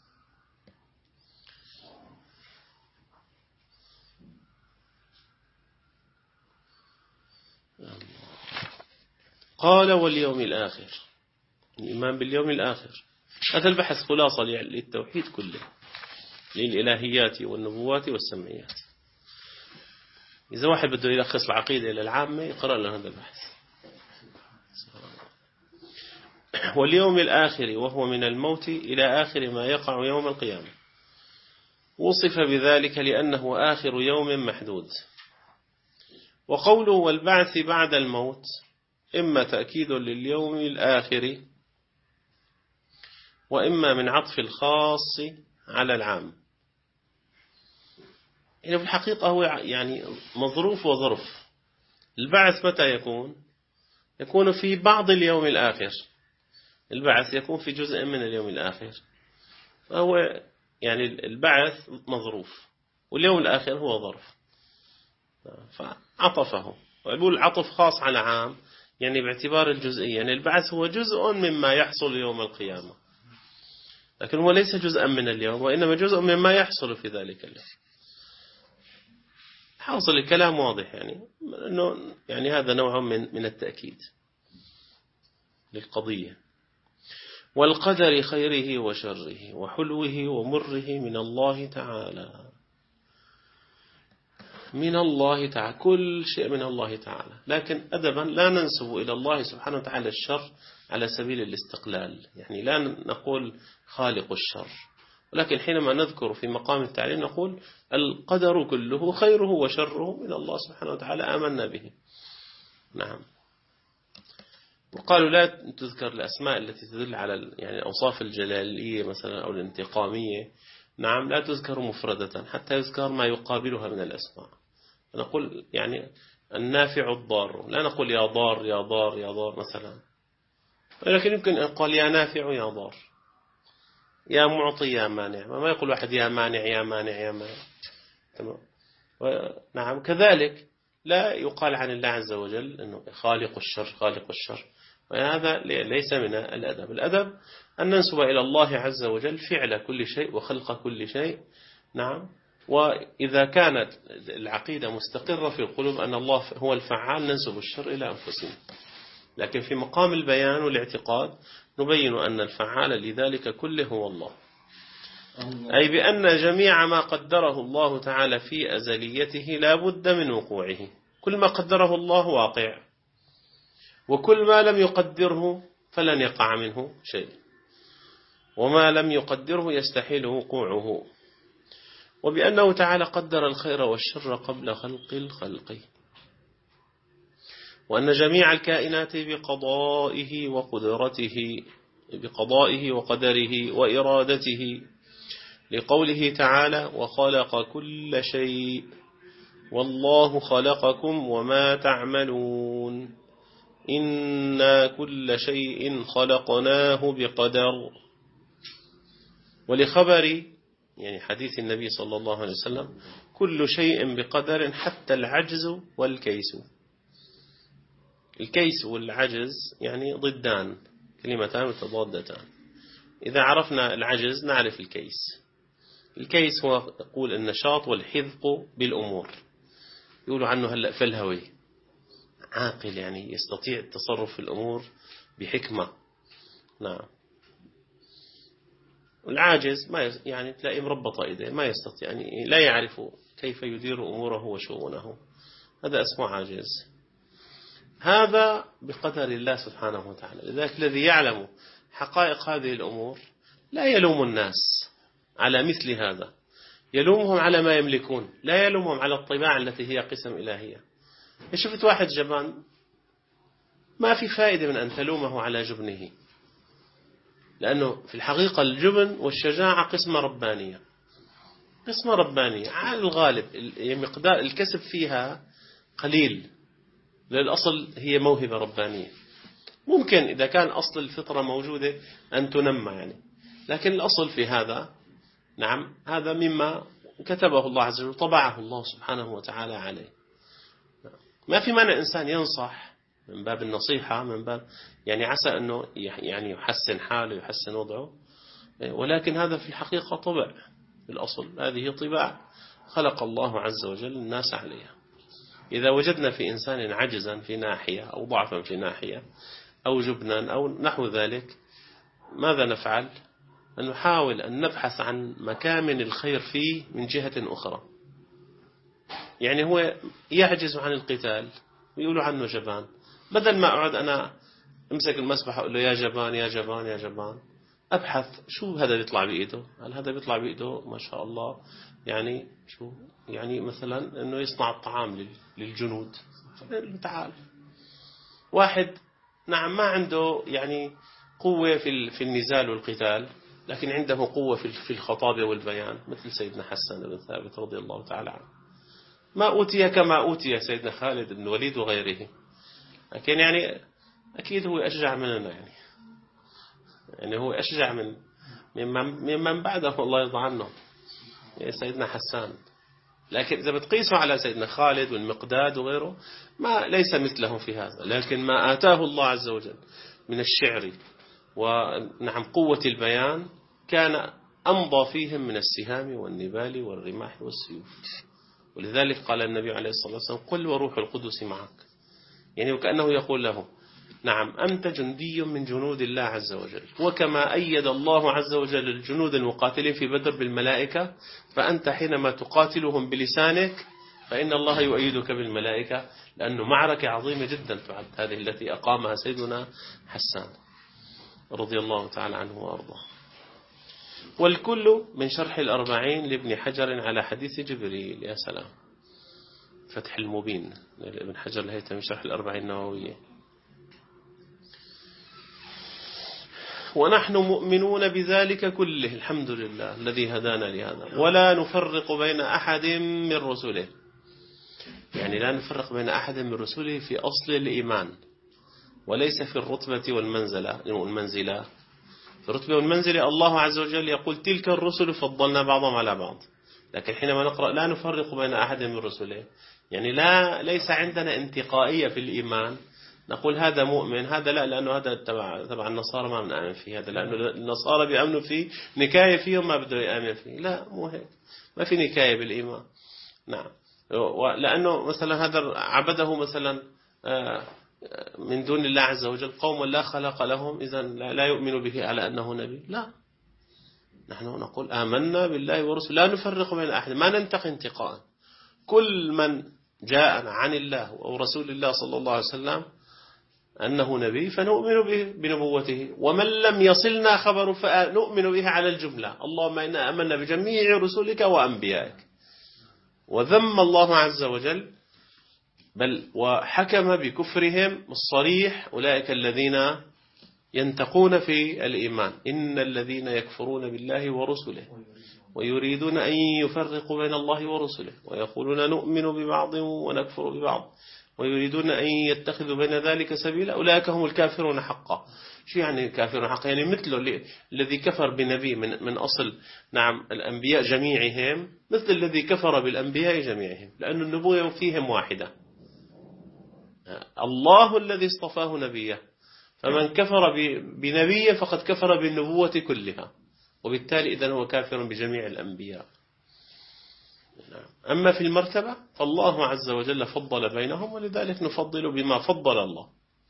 قال واليوم الآخر، الإيمان باليوم الآخر. هذا البحث خلاصة للتوحيد كله، للإلهيات والنبوات والسمعيات. إذا واحد بده يلخص العقيدة إلى العامة يقرأ له هذا البحث. واليوم الآخر وهو من الموت إلى آخر ما يقع يوم القيامة، وصف بذلك لأنه آخر يوم محدود. وقوله والبعث بعد الموت إما تأكيد لليوم الآخر، وإما من عطف الخاص على العام. يعني في الحقيقة هو يعني مظروف وظرف. البعث متى يكون؟ يكون في بعض اليوم الآخر، البعث يكون في جزء من اليوم الآخر، فهو يعني البعث مظروف واليوم الآخر هو ظرف، فعطفه. ويقول عطف خاص على عام، يعني باعتبار الجزئية، يعني البعث هو جزء مما يحصل يوم القيامة، لكن هو ليس جزءا من اليوم، وإنما جزء مما يحصل في ذلك اليوم. حاصل الكلام واضح، يعني أنه يعني هذا نوع من التأكيد للقضية. والقدر خيره وشره وحلوه ومره من الله تعالى، من الله تعالى، كل شيء من الله تعالى. لكن أدبا لا ننسب إلى الله سبحانه وتعالى الشر على سبيل الاستقلال، يعني لا نقول خالق الشر، ولكن حينما نذكر في مقام التعليل نقول القدر كله خيره وشره من الله سبحانه وتعالى آمنا به. نعم. وقالوا لا تذكر الأسماء التي تدل على يعني الأوصاف الجلالية مثلا أو الانتقامية، نعم، لا تذكر مفردة حتى يذكر ما يقابلها من الأسماء. نقول يعني النافع الضار، لا نقول يا ضار يا ضار يا ضار مثلا، ولكن يمكن أن يقول يا نافع يا ضار، يا معطي يا مانع، ما يقول واحد يا مانع يا مانع يا مانع. تمام. نعم. كذلك لا يقال عن الله عز وجل أنه خالق الشر خالق الشر، وهذا ليس من الأدب. الأدب أن ننسب إلى الله عز وجل فعل كل شيء وخلق كل شيء. نعم. وإذا كانت العقيدة مستقرة في القلوب أن الله هو الفعال ننسب الشر إلى أنفسنا، لكن في مقام البيان والاعتقاد نبين أن الفعال لذلك كله هو الله، أي بأن جميع ما قدره الله تعالى في أزليته لا بد من وقوعه. كل ما قدره الله واقع، وكل ما لم يقدره فلن يقع منه شيء، وما لم يقدره يستحيل وقوعه. وبأنه تعالى قدر الخير والشر قبل خلق الخلق، وأن جميع الكائنات بقضائه وقدره وإرادته، لقوله تعالى: وخلق كل شيء والله خلقكم وما تعملون إنا كل شيء خلقناه بقدر. ولخبر يعني حديث النبي صلى الله عليه وسلم: كل شيء بقدر حتى العجز والكيس. الكيس والعجز يعني ضدان، كلمتان متضادتان. إذا عرفنا العجز نعرف الكيس. الكيس هو يقول النشاط والحذق بالأمور، يقولوا عنه هلأ فلهوي، عاقل، يعني يستطيع التصرف في الأمور بحكمة. نعم. والعاجز ما يعني تلاقي مربط إيديه، ما يستطيع، يعني لا يعرف كيف يدير أموره وشؤونه، هذا اسمه عاجز. هذا بقدر الله سبحانه وتعالى. لذلك الذي يعلم حقائق هذه الأمور لا يلوم الناس على مثل هذا، يلومهم على ما يملكون، لا يلومهم على الطباع التي هي قسم إلهية. شفت واحد جبان، ما في فائدة من أن تلومه على جبنه، لأنه في الحقيقة الجبن والشجاعة قسمة ربانية، قسمة ربانية على الغالب، مقدار الكسب فيها قليل، للأصل هي موهبة ربانية. ممكن إذا كان أصل الفطرة موجودة أن تنمى يعني، لكن الأصل في هذا نعم هذا مما كتبه الله عز وجل، طبعه الله سبحانه وتعالى عليه. ما في مانع إنسان ينصح من باب النصيحة، من باب يعني عسى أنه يعني يحسن حاله يحسن وضعه، ولكن هذا في الحقيقة طبع، الأصل هذه طباع خلق الله عز وجل الناس عليها. إذا وجدنا في إنسان عجزا في ناحية أو ضعفا في ناحية أو جبنا أو نحو ذلك، ماذا نفعل؟ أن نحاول أن نبحث عن مكامن الخير فيه من جهة أخرى. يعني هو يعجز عن القتال ويقولوا عنه جبان، بدل ما أقعد أنا أمسك المسبح أقول له يا جبان يا جبان يا جبان، أبحث شو هذا بيطلع بإيده. هل هذا بيطلع بإيده ما شاء الله يعني شو، يعني مثلا أنه يصنع الطعام للجنود. تعال واحد نعم ما عنده يعني قوة في النزال والقتال، لكن عنده قوة في الخطابة والبيان، مثل سيدنا حسان بن ثابت رضي الله تعالى عنه. ما أوتي كما أوتي سيدنا خالد بن الوليد وغيره، لكن يعني أكيد هو أشجع مننا، يعني هو أشجع ممن بعده الله يرضى عنه سيدنا حسان. لكن إذا بتقيسوا على سيدنا خالد والمقداد وغيره ما ليس مثلهم في هذا، لكن ما آتاه الله عز وجل من الشعر ونعم قوة البيان كان أمضى فيهم من السهام والنبال والرماح والسيوف. ولذلك قال النبي عليه الصلاة والسلام: قل وروح القدس معك، يعني وكأنه يقول له نعم أنت جندي من جنود الله عز وجل، وكما أيد الله عز وجل الجنود المقاتلين في بدر بالملائكة، فأنت حينما تقاتلهم بلسانك فإن الله يؤيدك بالملائكة، لأنه معركة عظيمة جدا تعد هذه التي أقامها سيدنا حسان رضي الله تعالى عنه وأرضاه. والكل من شرح الأربعين لابن حجر على حديث جبريل. يا سلام، فتح المبين لابن حجر الهيثمي من شرح الأربعين النووية. ونحن مؤمنون بذلك كله، الحمد لله الذي هدانا لهذا، ولا نفرق بين أحد من رسله، يعني لا نفرق بين أحد من رسله في أصل الإيمان، وليس في الرتبة والمنزلة. في الرتبة والمنزلة الله عز وجل يقول تلك الرسل فضلنا بعضهم على بعض، لكن حينما نقرأ لا نفرق بين أحد من رسله، يعني ليس عندنا انتقائية في الإيمان نقول هذا مؤمن هذا لا، لأنه هذا تبع النصارى ما بنآمن فيه، هذا لأنه النصارى بيأمنوا فيه نكاية فيهم ما بده يآمن فيه. لا، مو هيك، ما في نكاية بالإيمان. نعم، لأنه مثلا هذا عبده مثلا من دون الله عز وجل قوم لا خلق لهم، إذا لا يؤمن به على أنه نبي. لا، نحن نقول آمنا بالله ورسوله لا نفرق بين أحد، ما ننتقي انتقاء. كل من جاءنا عن الله ورسول الله صلى الله عليه وسلم أنه نبي فنؤمن به بنبوته، ومن لم يصلنا خبر فنؤمن به على الجملة. اللهم إنا أمنا بجميع رسلك وأنبيائك. وذم الله عز وجل بل وحكم بكفرهم الصريح أولئك الذين ينتقون في الإيمان إن الذين يكفرون بالله ورسله ويريدون أن يفرقوا بين الله ورسله ويقولون نؤمن ببعض ونكفر ببعض ويريدون أن يتخذوا بين ذلك سبيلا أولئك هم الكافرون حقا. شو يعني الكافرون حقا؟ يعني مثل الذي كفر بنبي من أصل نعم الأنبياء جميعهم مثل الذي كفر بالأنبياء جميعهم، لأن النبوة فيهم واحدة، الله الذي اصطفاه نبيه، فمن كفر بنبيه فقد كفر بالنبوة كلها، وبالتالي إذن هو كافر بجميع الأنبياء. أما في المرتبة فالله عز وجل فضل بينهم، ولذلك نفضل بما فضل الله.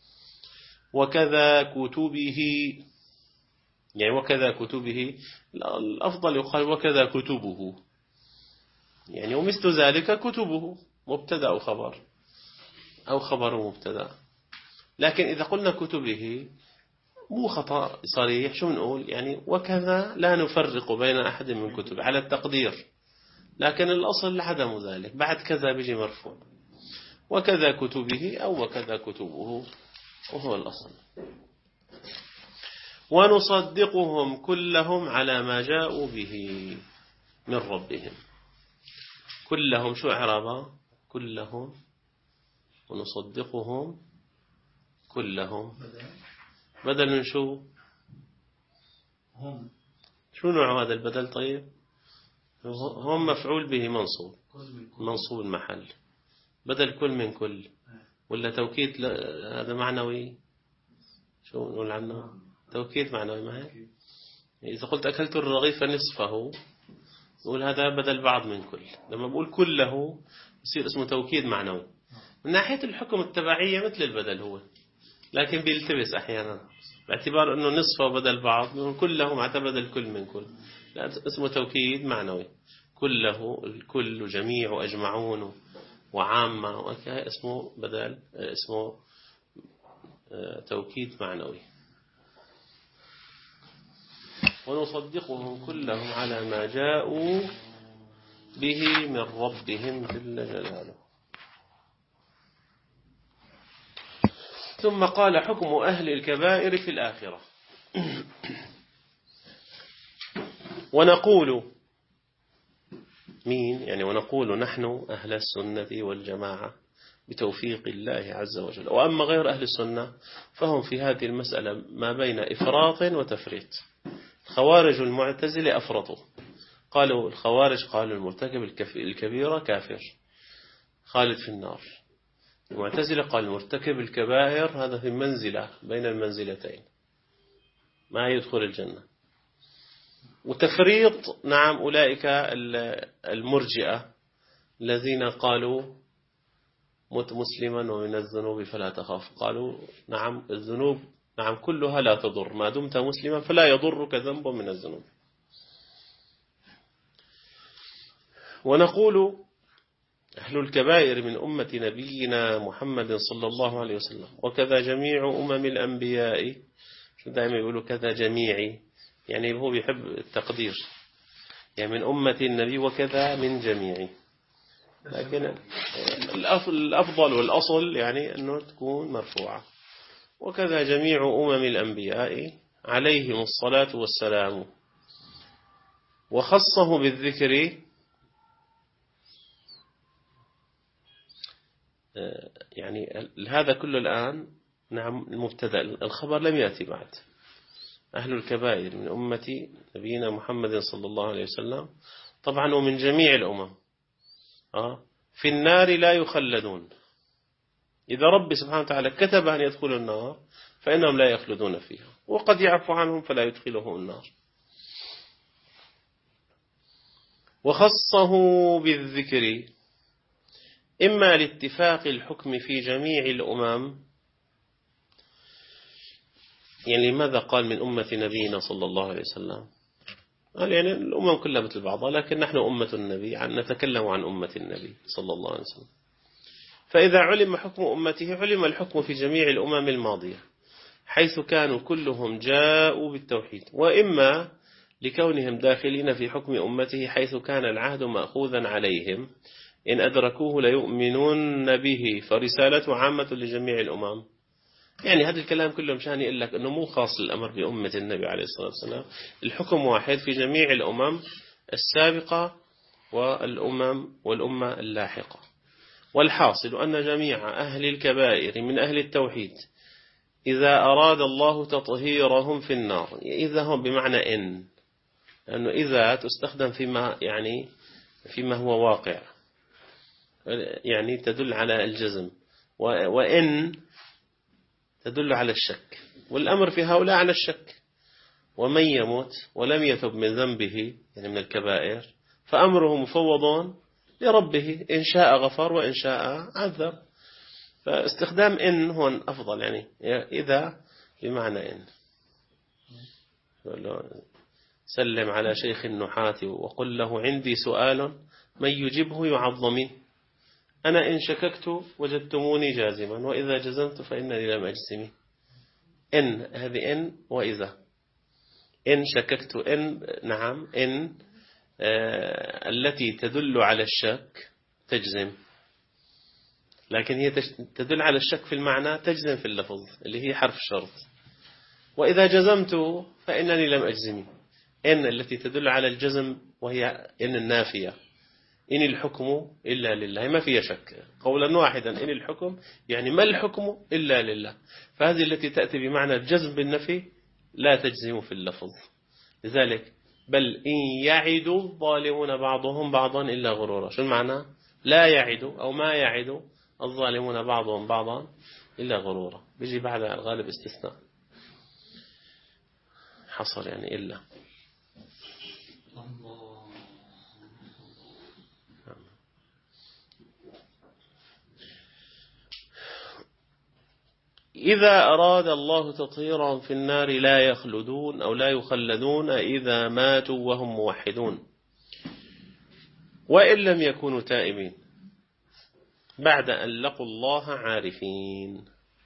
وكذا كتبه، يعني وكذا كتبه الأفضل يقال وكذا كتبه، يعني ومثل ذلك كتبه مبتدأ أو خبر أو خبر مبتدأ. لكن إذا قلنا كتبه مو خطأ صريح، شو نقول؟ يعني وكذا لا نفرق بين أحد من كتب على التقدير، لكن الأصل عدم ذلك، بعد كذا بيجي مرفوع، وكذا كتبه أو وكذا كتبه وهو الأصل. ونصدقهم كلهم على ما جاءوا به من ربهم. كلهم شو إعرابها؟ كلهم، ونصدقهم كلهم بدل من شو؟ هم. شو نوع هذا البدل؟ طيب هم مفعول به منصوب المحل، بدل كل من كل، ولا توكيد هذا معنوي؟ شو نقول عنه؟ توكيد معنوي. ما هي إذا قلت أكلت الرغيف نصفه نقول هذا بدل بعض من كل، لما بقول كله يصير اسمه توكيد معنوي. من ناحية الحكم التبعية مثل البدل هو، لكن بيلتبس أحيانا باعتبار أنه نصفه بدل بعض، من كله معناته بدل كل من كل، لا اسمه توكيد معنوي. كله الكل جميع وأجمعون وعامة اسمه بدل، اسمه توكيد معنوي. ونصدقهم كلهم على ما جاءوا به من ربهم جل جلاله. ثم قال حكم أهل الكبائر في الآخرة. ونقول مين؟ يعني ونقول نحن أهل السنة والجماعة بتوفيق الله عز وجل. وأما غير أهل السنة فهم في هذه المسألة ما بين إفراط وتفريط. الخوارج والمعتزلة أفرطوا، قالوا الخوارج قالوا المرتكب الكبيرة كافر خالد في النار، المعتزلة قال مرتكب الكبائر هذا في منزلة بين المنزلتين ما يدخل الجنة. وتفريط نعم أولئك المرجئة الذين قالوا مت مسلما ومن الذنوب فلا تخاف، قالوا نعم الذنوب نعم كلها لا تضر ما دمت مسلما فلا يضرك ذنب من الذنوب. ونقول أهل الكبائر من أمة نبينا محمد صلى الله عليه وسلم وكذا جميع أمم الأنبياء. شو دائما يقولوا كذا جميعي، يعني هو بيحب التقدير، يعني من أمة النبي وكذا من جميعي، لكن الأفضل والأصل يعني أنه تكون مرفوعة. وكذا جميع أمم الأنبياء عليهم الصلاة والسلام. وخصه بالذكر يعني هذا كله الآن نعم المبتدأ، الخبر لم يأتي بعد. أهل الكبائر من أمة نبينا محمد صلى الله عليه وسلم طبعا ومن جميع الأمم في النار لا يخلدون. إذا رب سبحانه وتعالى كتب أن يدخلوا النار فإنهم لا يخلدون فيها، وقد يعفو عنهم فلا يدخلهم النار. وخصه بالذكر إما لاتفاق الحكم في جميع الأمم، يعني لماذا قال من أمة نبينا صلى الله عليه وسلم؟ قال يعني الأمم كلها مثل بعضها، لكن نحن أمة النبي نتكلم عن أمة النبي صلى الله عليه وسلم. فإذا علم حكم أمته علم الحكم في جميع الأمم الماضية حيث كانوا كلهم جاءوا بالتوحيد، وإما لكونهم داخلين في حكم أمته حيث كان العهد مأخوذا عليهم إن أدركوه ليؤمنون به فرسالته عامة لجميع الأمم. يعني هذا الكلام كله مشان يقول لك أنه مو خاص الأمر بأمة النبي عليه الصلاة والسلام، الحكم واحد في جميع الأمم السابقة والأمة اللاحقة. والحاصل أن جميع أهل الكبائر من أهل التوحيد إذا أراد الله تطهيرهم في النار، إذا هم بمعنى إن، لأنه إذا تستخدم فيما هو واقع، يعني تدل على الجزم، وإن تدل على الشك، والأمر في هؤلاء على الشك. ومن يموت ولم يتب من ذنبه يعني من الكبائر فأمره مفوض لربه، إن شاء غفر وإن شاء عذب. فاستخدام إن هون أفضل، يعني إذا بمعنى إن. سلم على شيخ النحاة وقل له عندي سؤال من يجبه يعظمي، أنا إن شككت وجدتموني جازما وإذا جزمت فإنني لم أجزمي. إن هذه إن وإذا. إن شككت إن، نعم، إن التي تدل على الشك تجزم، لكن هي تدل على الشك في المعنى، تجزم في اللفظ اللي هي حرف شرط. وإذا جزمت فإنني لم أجزمي. إن التي تدل على الجزم وهي إن النافية، إن الحكم إلا لله، ما فيها شك، قولا واحدا إن الحكم يعني ما الحكم إلا لله. فهذه التي تأتي بمعنى الجزم بالنفي لا تجزم في اللفظ. لذلك بل إن يعد الظالمون بعضهم بعضا إلا غرورا. شو المعنى؟ لا يعد أو ما يعد الظالمون بعضهم بعضا إلا غرورا. بيجي بعد الغالب استثناء حصر، يعني إلا. إذا أراد الله تطهيرهم في النار لا يخلدون أو لا يخلدون إذا ماتوا وهم موحدون وإن لم يكونوا تائبين بعد أن لقوا الله عارفين،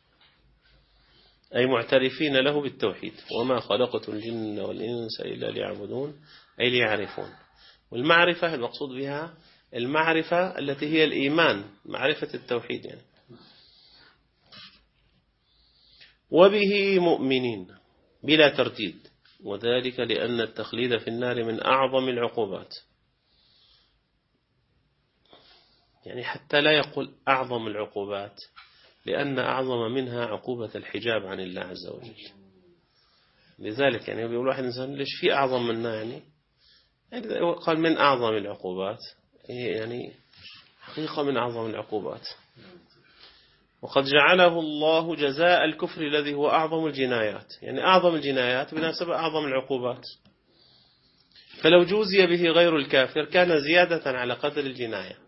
أي معترفين له بالتوحيد. وما خلقت الجن والإنس إلا ليعبدون، أي ليعرفون. والمعرفة المقصود بها المعرفة التي هي الإيمان، معرفة التوحيد يعني. وبه مؤمنين بلا ترديد، وذلك لأن التخليد في النار من أعظم العقوبات، يعني حتى لا يقول أعظم العقوبات، لأن أعظم منها عقوبة الحجاب عن الله عز وجل. لذلك يعني بيقول واحد إنسان ليش في أعظم منها، يعني قال من أعظم العقوبات، يعني حقيقة من أعظم العقوبات. وقد جعله الله جزاء الكفر الذي هو أعظم الجنايات، يعني أعظم الجنايات بناسبة أعظم العقوبات. فلو جوزي به غير الكافر كان زيادة على قدر الجناية،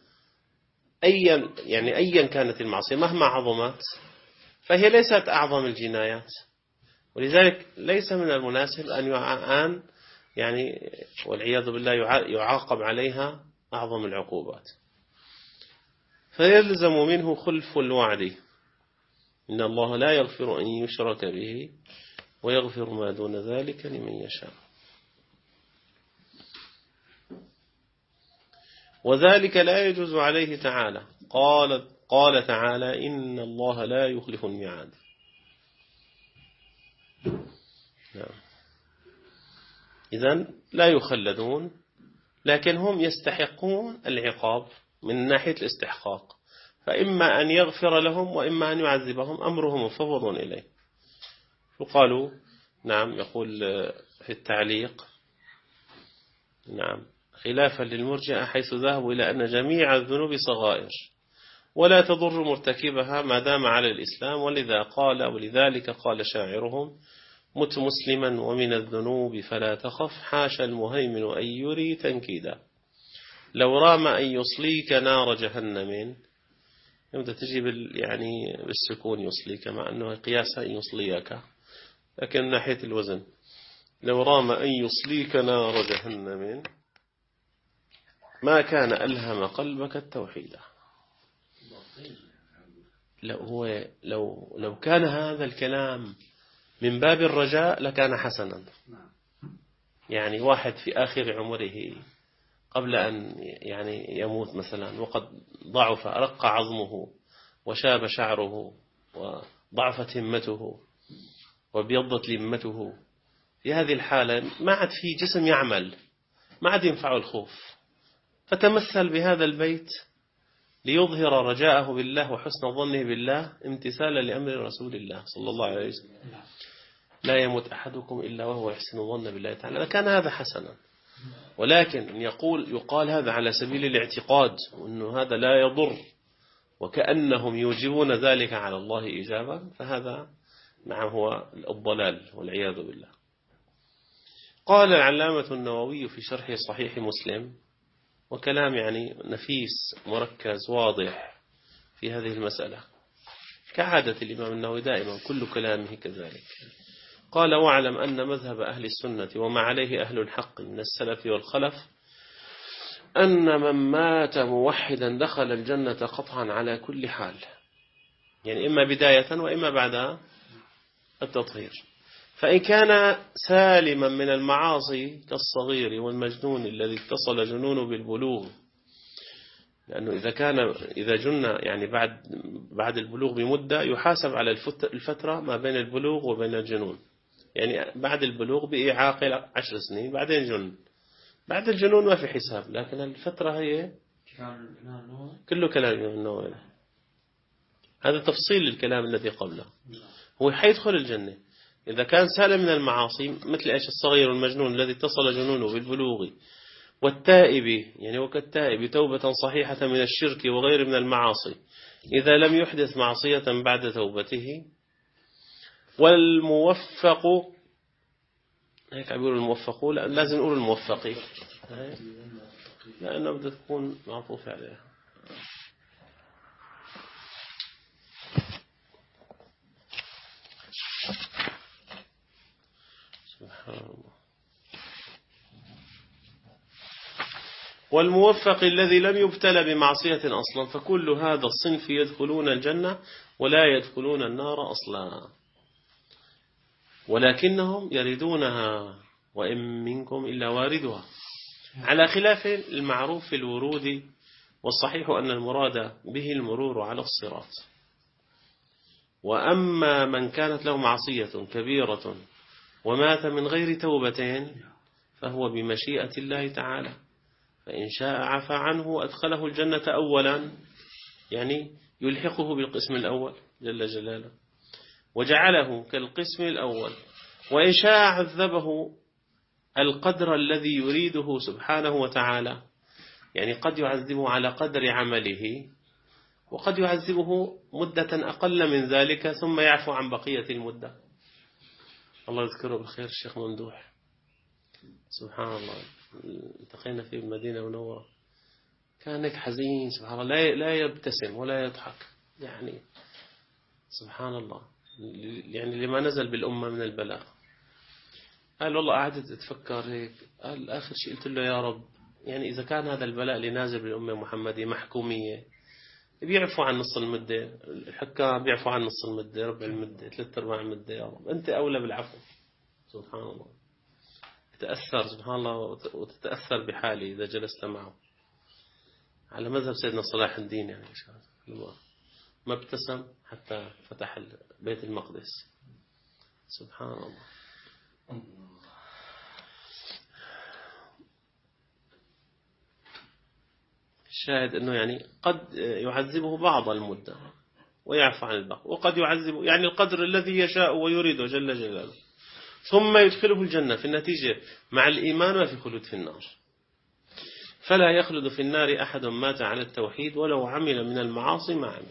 أيا كانت المعصية مهما عظمت فهي ليست أعظم الجنايات. ولذلك ليس من المناسب أن يعني والعياذ بالله يعاقب عليها أعظم العقوبات. فيلزم منه خلف الوعد، إن الله لا يغفر أن يشرك به ويغفر ما دون ذلك لمن يشاء. وذلك لا يجوز عليه تعالى. قال تعالى إن الله لا يخلف الميعاد. إذن لا يخلدون، لكن هم يستحقون العقاب من ناحية الاستحقاق، فإما أن يغفر لهم وإما أن يعذبهم، أمره مفوض إليه. وقالوا نعم، يقول في التعليق نعم خلافا للمرجئة حيث ذهبوا إلى أن جميع الذنوب صغائر ولا تضر مرتكبها ما دام على الإسلام، ولذلك قال شاعرهم مت مسلما ومن الذنوب فلا تخف، حاش المهيمن أن يري تنكيدا، لو رام أن يصليك نار جهنم. يبدأ تجي يعني بالسكون يصليك، مع أنه قياسا أن يصليك، لكن من ناحية الوزن لو رام أن يصليك نار جهنم ما كان ألهم قلبك التوحيد. لو كان هذا الكلام من باب الرجاء لكان حسنا. يعني واحد في آخر عمره قبل أن يعني يموت مثلا، وقد ضعف رق عظمه وشاب شعره وضعفت همته وابيضت لمته، في هذه الحالة ما عاد في جسم يعمل، ما عاد ينفع الخوف، فتمثل بهذا البيت ليظهر رجاءه بالله وحسن ظنه بالله امتثالا لأمر رسول الله صلى الله عليه وسلم. لا يموت أحدكم إلا وهو يحسن الظن بالله تعالى. كان هذا حسنا، ولكن أن يقال هذا على سبيل الاعتقاد وأنه هذا لا يضر وكأنهم يوجبون ذلك على الله إجابة، فهذا نعم هو الضلال والعياذ بالله. قال العلامة النووي في شرح صحيح مسلم، وكلام يعني نفيس مركز واضح في هذه المسألة كعادة الإمام النووي دائما كل كلامه كذلك. قال: واعلم أن مذهب أهل السنة وما عليه أهل الحق من السلف والخلف أن من مات موحدا دخل الجنة قطعا على كل حال، يعني إما بداية وإما بعد التطهير. فإن كان سالما من المعاصي كالصغير والمجنون الذي اتصل جنونه بالبلوغ، لأنه إذا جن يعني بعد البلوغ بمدة يحاسب على الفترة ما بين البلوغ وبين الجنون، يعني بعد البلوغ بقي عاقل 10 سنين بعدين جن، بعد الجنون ما في حساب، لكن الفترة هي كله كلام النووي. هذا تفصيل للكلام الذي قبله. هو حيدخل الجنة إذا كان سالم من المعاصي، مثل إيش الصغير والمجنون الذي اتصل جنونه بالبلوغ، والتائب يعني وكالتائب توبة صحيحة من الشرك وغير من المعاصي إذا لم يحدث معصية بعد توبته. والموفق، هيك عم يقولوا الموفقون، لا لازم نقول الموفقين لأنه بدها تكون معطوف عليها. سبحان الله. والموفق الذي لم يبتلى بمعصية أصلا، فكل هذا الصنف يدخلون الجنة ولا يدخلون النار أصلا، ولكنهم يردونها وإن منكم إلا واردها، على خلاف المعروف في الورود، والصحيح أن المراد به المرور على الصراط. وأما من كانت له معصية كبيرة ومات من غير توبة فهو بمشيئة الله تعالى، فإن شاء عفى عنه وأدخله الجنة أولا، يعني يلحقه بالقسم الأول جل جلاله وجعله كالقسم الأول، وإن شاء عذبه القدر الذي يريده سبحانه وتعالى، يعني قد يعذبه على قدر عمله وقد يعذبه مدة أقل من ذلك ثم يعفو عن بقية المدة. الله يذكره بالخير الشيخ ممدوح، سبحان الله، التقينا فيه بالمدينة المنورة، كان هيك حزين سبحان الله، لا يبتسم ولا يضحك، يعني سبحان الله، يعني لما نزل بالأمة من البلاء. قال والله قعدت أتفكر هيك، قال آخر شيء قلت له يا رب، يعني إذا كان هذا البلاء اللي نازل بالأمة المحمدية محكومية بيعفوا عن نص المدة، الحكام بيعفوا عن نص المدة، ربع المدة، 3/4 المدة، يا رب أنت أولى بالعفو. سبحان الله، تتأثر سبحان الله وتتأثر بحالي إذا جلست معه، على مذهب سيدنا صلاح الدين، يعني ما ابتسم حتى فتح بيت المقدس. سبحان الله. الشاهد أنه يعني قد يعذبه بعض المدة ويعفو عن الباقي، وقد يعذبه يعني القدر الذي يشاء ويريده جل جلاله، ثم يدخله الجنة في النتيجة مع الإيمان وفي خلود في النار. فلا يخلد في النار أحد مات على التوحيد ولو عمل من المعاصي ما عمل،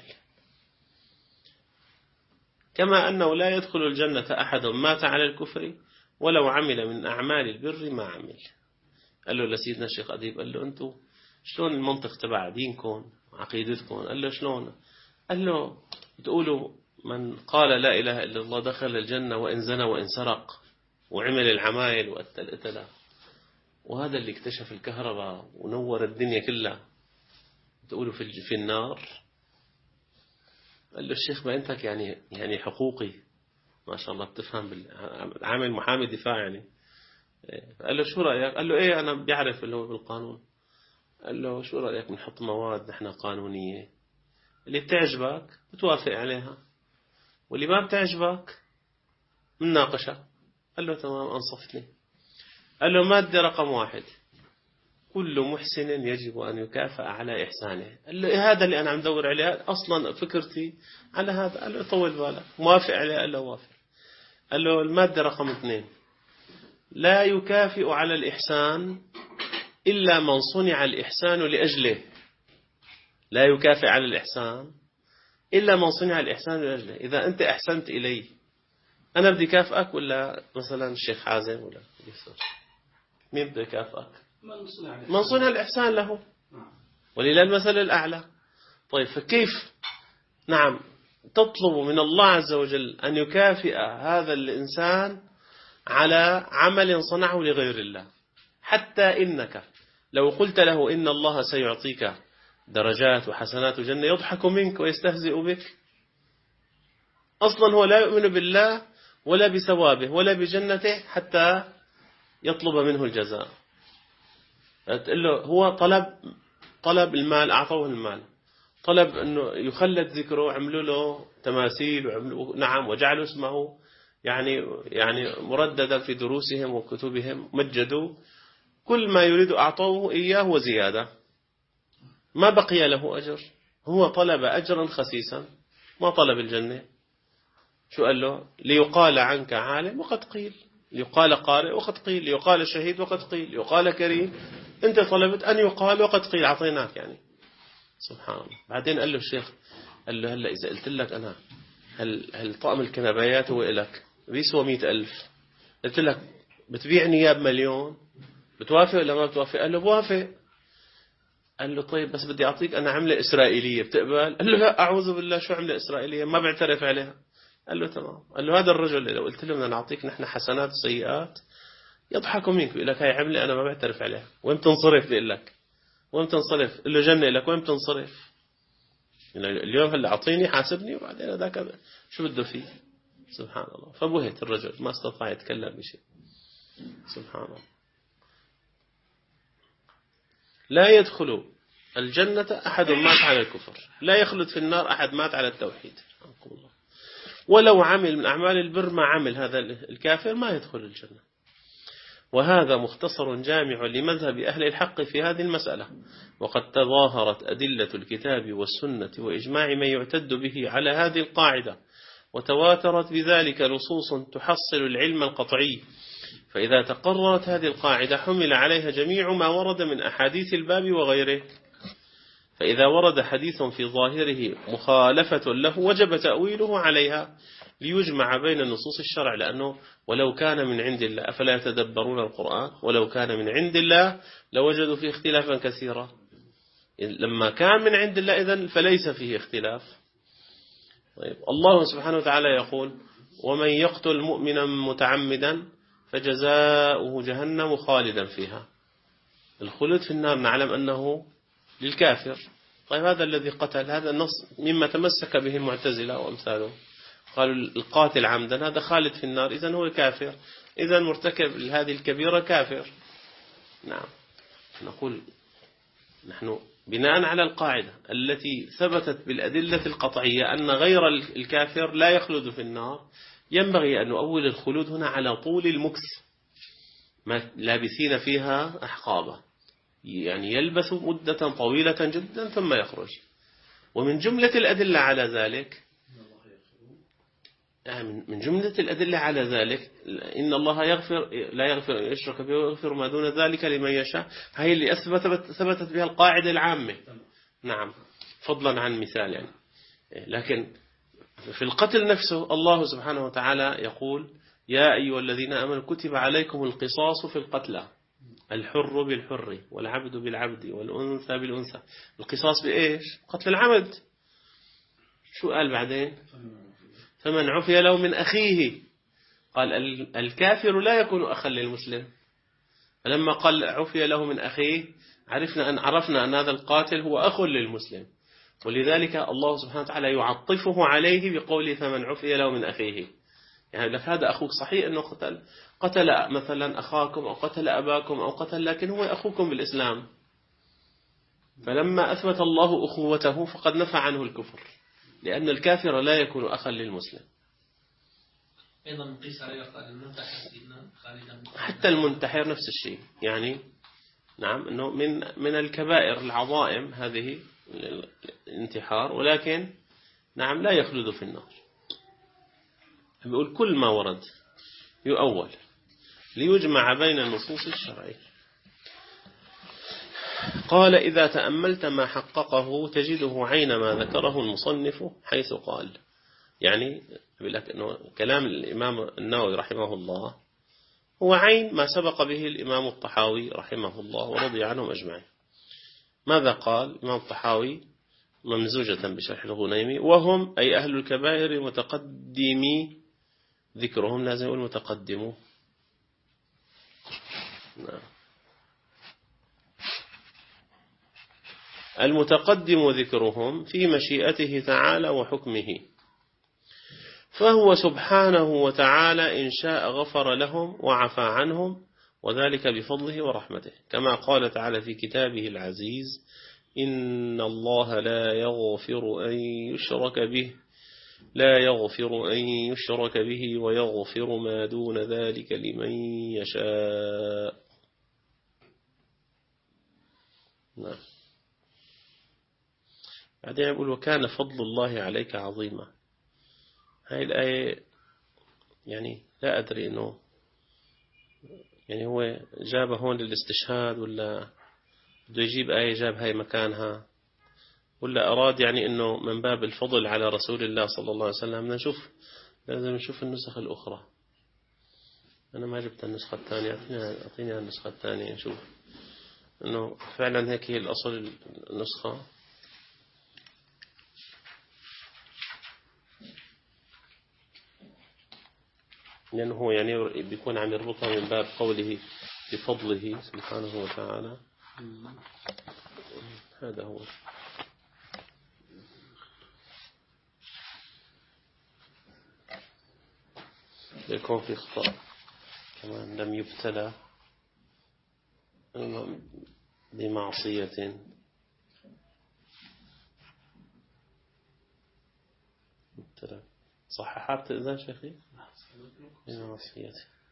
كما أنه لا يدخل الجنة أحد مات على الكفر ولو عمل من أعمال البر ما عمل. قال له لسيدنا الشيخ أديب، قال له أنتوا شلون المنطق تبع دينكم عقيدتكم؟ قال له شلون؟ قال له بتقولوا من قال لا إله إلا الله دخل الجنة وإن زنى وإن سرق وعمل العمايل وقتل قتله، وهذا اللي اكتشف الكهرباء ونور الدنيا كلها تقولوا في النار. قال له الشيخ ما أنتك يعني حقوقي ما شاء الله بتفهم عامل محامي دفاع يعني. قال له شو رأيك؟ قال له إيه أنا بيعرف اللي هو بالقانون. قال له شو رأيك بنحط مواد نحن قانونية اللي بتعجبك بتوافق عليها واللي ما بتعجبك مناقشة. قال له تمام أنصفتني. قال له مادة رقم 1 كل محسن يجب أن يكافأ على إحسانه. قال له هذا اللي أنا عم دور عليه أصلا فكرتي على هذا. قال له طول بالك موافق عليه. قال له وافق. قال له المادة رقم 2 لا يكافئ على الإحسان إلا من صنع الإحسان لأجله. لا يكافئ على الإحسان إلا من صنع الإحسان لأجله. إذا أنت أحسنت إلي أنا بدي كافئك ولا مثلا الشيخ حازم ولا مين بده يكافئك؟ من صنع الإحسان له ولله المثل الأعلى. طيب فكيف نعم تطلب من الله عز وجل أن يكافئ هذا الإنسان على عمل صنعه لغير الله؟ حتى إنك لو قلت له إن الله سيعطيك درجات وحسنات وجنة يضحك منك ويستهزئ بك. أصلا هو لا يؤمن بالله ولا بثوابه ولا بجنته حتى يطلب منه الجزاء. تقول له هو طلب المال أعطوه المال، طلب أنه يخلد ذكره عملوا له تماثيل وعملوا نعم وجعلوا اسمه يعني مرددا في دروسهم وكتبهم مجدوا كل ما يريد أعطوه إياه وزيادة ما بقي له أجر. هو طلب أجرا خسيسا ما طلب الجنة. شو قال له؟ ليقال عنك عالم وقد قيل، ليقال قارئ وقد قيل، ليقال شهيد وقد قيل، ليقال كريم. أنت طلبت أن يقال وقد قيل أعطيناك يعني. سبحان الله. بعدين قال له الشيخ قال له هلا إذا قلت لك أنا هل طقم الكنبايات هو إلك بيسوى 100,000 قلت لك بتبيعني إياه ب1,000,000 بتوافق ولا ما بتوافق؟ قال له بوافق. قال له طيب بس بدي أعطيك أنا عملة إسرائيلية بتقبل؟ قال له لا أعوذ بالله شو عملة إسرائيلية ما بعترف عليها. قال له تمام. قال له هذا الرجل لو قلت له بدنا نعطيك نحن حسنات وسيئات يضحكوا منك يقول لك هاي عملة أنا ما بعترف عليها. وين بتنصرف؟ بيقول لك وين بتنصرف؟ قل له جنة لك وين بتنصرف؟ اليوم هلا أعطيني حاسبني وبعدين هذا كذا شو بده فيه. سبحان الله. فبهت الرجل ما استطاع يتكلم بشيء. سبحان الله. لا يدخل الجنة أحد مات على الكفر، لا يخلد في النار أحد مات على التوحيد. ولو عمل من أعمال البر ما عمل هذا الكافر ما يدخل الجنة. وهذا مختصر جامع لمذهب أهل الحق في هذه المسألة. وقد تظاهرت أدلة الكتاب والسنة وإجماع من يعتد به على هذه القاعدة، وتواترت بذلك نصوص تحصل العلم القطعي. فإذا تقررت هذه القاعدة حمل عليها جميع ما ورد من أحاديث الباب وغيره. فإذا ورد حديث في ظاهره مخالفة له وجب تأويله عليها ليجمع بين نصوص الشرع. لأنه ولو كان من عند الله أفلا يتدبرون القرآن ولو كان من عند الله لوجدوا فيه اختلافا كثيرا. لما كان من عند الله إذن فليس فيه اختلاف. طيب الله سبحانه وتعالى يقول ومن يقتل مؤمنا متعمدا فجزاؤه جهنم خالدا فيها. الخلود في النار نعلم أنه للكافر. طيب هذا الذي قتل هذا النص مما تمسك به المعتزلة وأمثاله قالوا القاتل عمدا هذا خالد في النار إذن هو كافر، إذن مرتكب هذه الكبيرة كافر. نعم. نقول نحن بناء على القاعدة التي ثبتت بالأدلة القطعية أن غير الكافر لا يخلد في النار ينبغي أن نؤول الخلود هنا على طول المكث ما لابثين فيها أحقابا، يعني يلبث مدة طويلة جدا ثم يخرج. ومن جملة الأدلة على ذلك من جملة الأدلة على ذلك إن الله لا يغفر أن يشرك به ويغفر ما دون ذلك لمن يشاء. هي اللي ثبتت بها القاعدة العامة. نعم فضلا عن مثال يعني. لكن في القتل نفسه الله سبحانه وتعالى يقول يا أيها الذين آمنوا كتب عليكم القصاص في القتلى الحر بالحر والعبد بالعبد والأنثى بالأنثى. القصاص بإيش؟ قتل العمد. شو قال بعدين؟ فمن عفي له من أخيه. قال الكافر لا يكون أخا للمسلم. فلما قال عفي له من أخيه عرفنا أن هذا القاتل هو أخ للمسلم. ولذلك الله سبحانه وتعالى يعطفه عليه بقوله فمن عفي له من أخيه. يعني لك هذا أخوك صحيح أنه قتل مثلا أخاكم أو قتل أباكم أو قتل، لكن هو أخوكم بالإسلام. فلما أثبت الله أخوته فقد نفى عنه الكفر، لأن الكافر لا يكون أخا للمسلم. أيضا نقيس عليه قال المنتحر سيدنا خالدا، حتى المنتحر نفس الشيء يعني. نعم أنه من الكبائر العظائم هذه الانتحار، ولكن نعم لا يخلد في النار. بيقول كل ما ورد يؤول ليجمع بين النصوص الشرعية. قال إذا تأملت ما حققه تجده عين ما ذكره المصنف حيث قال، يعني يقول لك إنه كلام الإمام النووي رحمه الله هو عين ما سبق به الإمام الطحاوي رحمه الله ورضي عنهم أجمعين. ماذا قال الإمام الطحاوي ممزوجة بشرح الغنيمي؟ وهم أي أهل الكبائر متقدمي ذكرهم، لازم يقول متقدموا. نعم. المتقدم ذكرهم في مشيئته تعالى وحكمه، فهو سبحانه وتعالى إن شاء غفر لهم وعفى عنهم، وذلك بفضله ورحمته، كما قال تعالى في كتابه العزيز: إن الله لا يغفر أن يشرك به ويغفر ما دون ذلك لمن يشاء. نعم. بعدين يقول وكان فضل الله عليك عظيما. هاي الآية يعني لا أدري إنه يعني هو جاب هون للاستشهاد، ولا بده يجيب آية جاب هاي مكانها، ولا أراد يعني إنه من باب الفضل على رسول الله صلى الله عليه وسلم. لازم نشوف النسخ الأخرى. أنا ما جبت النسخة الثانية، أعطيني النسخة الثانية نشوف إنه فعلا هيك هي الأصل النسخة. لأنه هو يعني بيكون عم يربطها من باب قوله بفضله سبحانه وتعالى. هذا هو. يكون في خطأ كمان، لم يبتلى بمعصية. مبتلى صححت إذن شيخي بمعصية.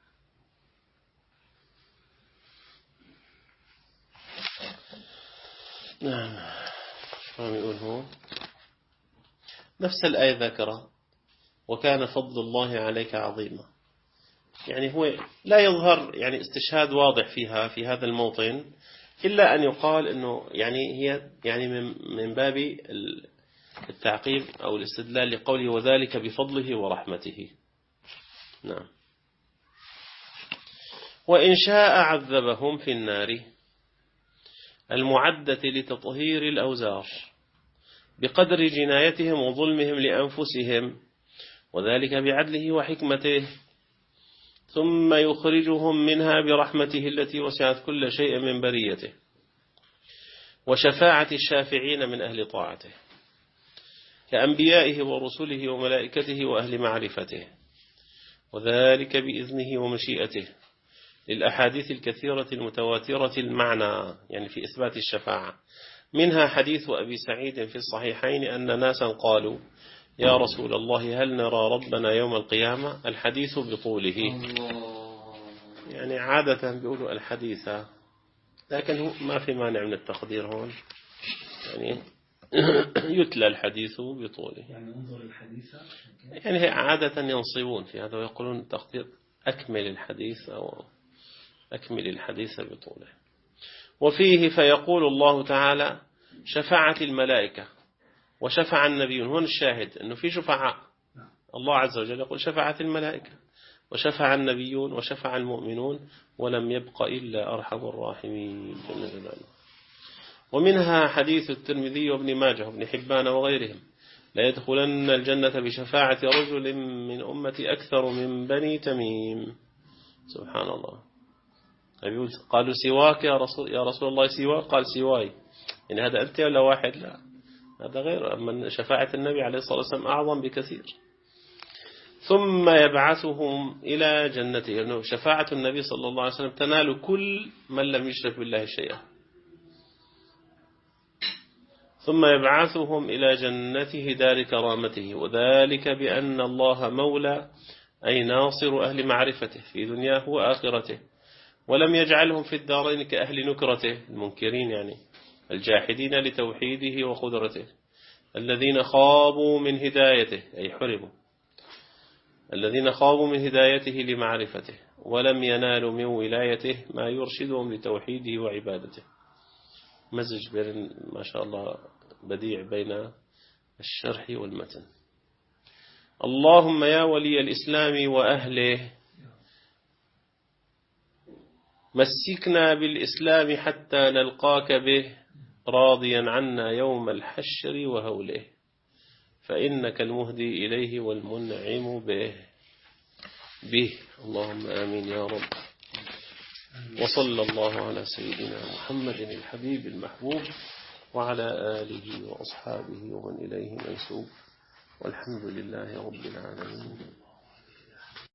نعم. شو يقول هو؟ نفس الآية ذكرها وكان فضل الله عليك عظيما. يعني هو لا يظهر يعني استشهاد واضح فيها في هذا الموطن، إلا أن يقال أنه يعني هي يعني من باب التعقيب أو الاستدلال لقوله وذلك بفضله ورحمته. نعم. وإن شاء عذبهم في النار المعدة لتطهير الأوزار بقدر جنايتهم وظلمهم لأنفسهم، وذلك بعدله وحكمته، ثم يخرجهم منها برحمته التي وسعت كل شيء من بريته، وشفاعة الشافعين من أهل طاعته كأنبيائه ورسله وملائكته وأهل معرفته، وذلك بإذنه ومشيئته، للأحاديث الكثيرة المتواترة المعنى يعني في إثبات الشفاعة. منها حديث أبي سعيد في الصحيحين أن ناسا قالوا يا رسول الله هل نرى ربنا يوم القيامة؟ الحديث بطوله. يعني عادة بيقولوا الحديثة، لكن ما في مانع من التقدير هون، يعني يتلى الحديث بطوله. يعني انظر الحديثة، يعني عادة ينصبون في هذا ويقولون تقدير أكمل الحديث أو أكمل الحديث بطوله. وفيه فيقول الله تعالى شفاعة الملائكة وشفع النبيون. هون الشاهد أنه في شفعاء، الله عز وجل يقول شفعت الملائكة وشفع النبيون وشفع المؤمنون ولم يبق إلا أرحم الراحمين جل جلاله. ومنها حديث الترمذي وابن ماجه وابن حبان وغيرهم لا يدخلن الجنة بشفاعة رجل من أمتي أكثر من بني تميم. سبحان الله. قالوا سواك يا رسول الله، سواك؟ قال سواي. يعني هذا أنت ولا واحد؟ لا، هذا غير. أما شفاعة النبي عليه الصلاة والسلام أعظم بكثير. ثم يبعثهم إلى جنته، لأنه شفاعة النبي صلى الله عليه وسلم تنال كل من لم يشرك بالله شيئا. ثم يبعثهم إلى جنته دار كرامته، وذلك بأن الله مولى أي ناصر أهل معرفته في دنياه وآخرته، ولم يجعلهم في الدارين كأهل نكرته المنكرين يعني الجاحدين لتوحيده وقدرته، الذين خابوا من هدايته أي حرموا، الذين خابوا من هدايته لمعرفته ولم ينالوا من ولايته ما يرشدهم لتوحيده وعبادته. مزج بين ما شاء الله بديع بين الشرح والمتن. اللهم يا ولي الإسلام وأهله مسكنا بالإسلام حتى نلقاك به راضيا عنا يوم الحشر وهوله، فإنك المهدي إليه والمنعم به. اللهم آمين يا رب. وصلى الله على سيدنا محمد الحبيب المحبوب وعلى آله وأصحابه ومن إليه منسوب، والحمد لله رب العالمين.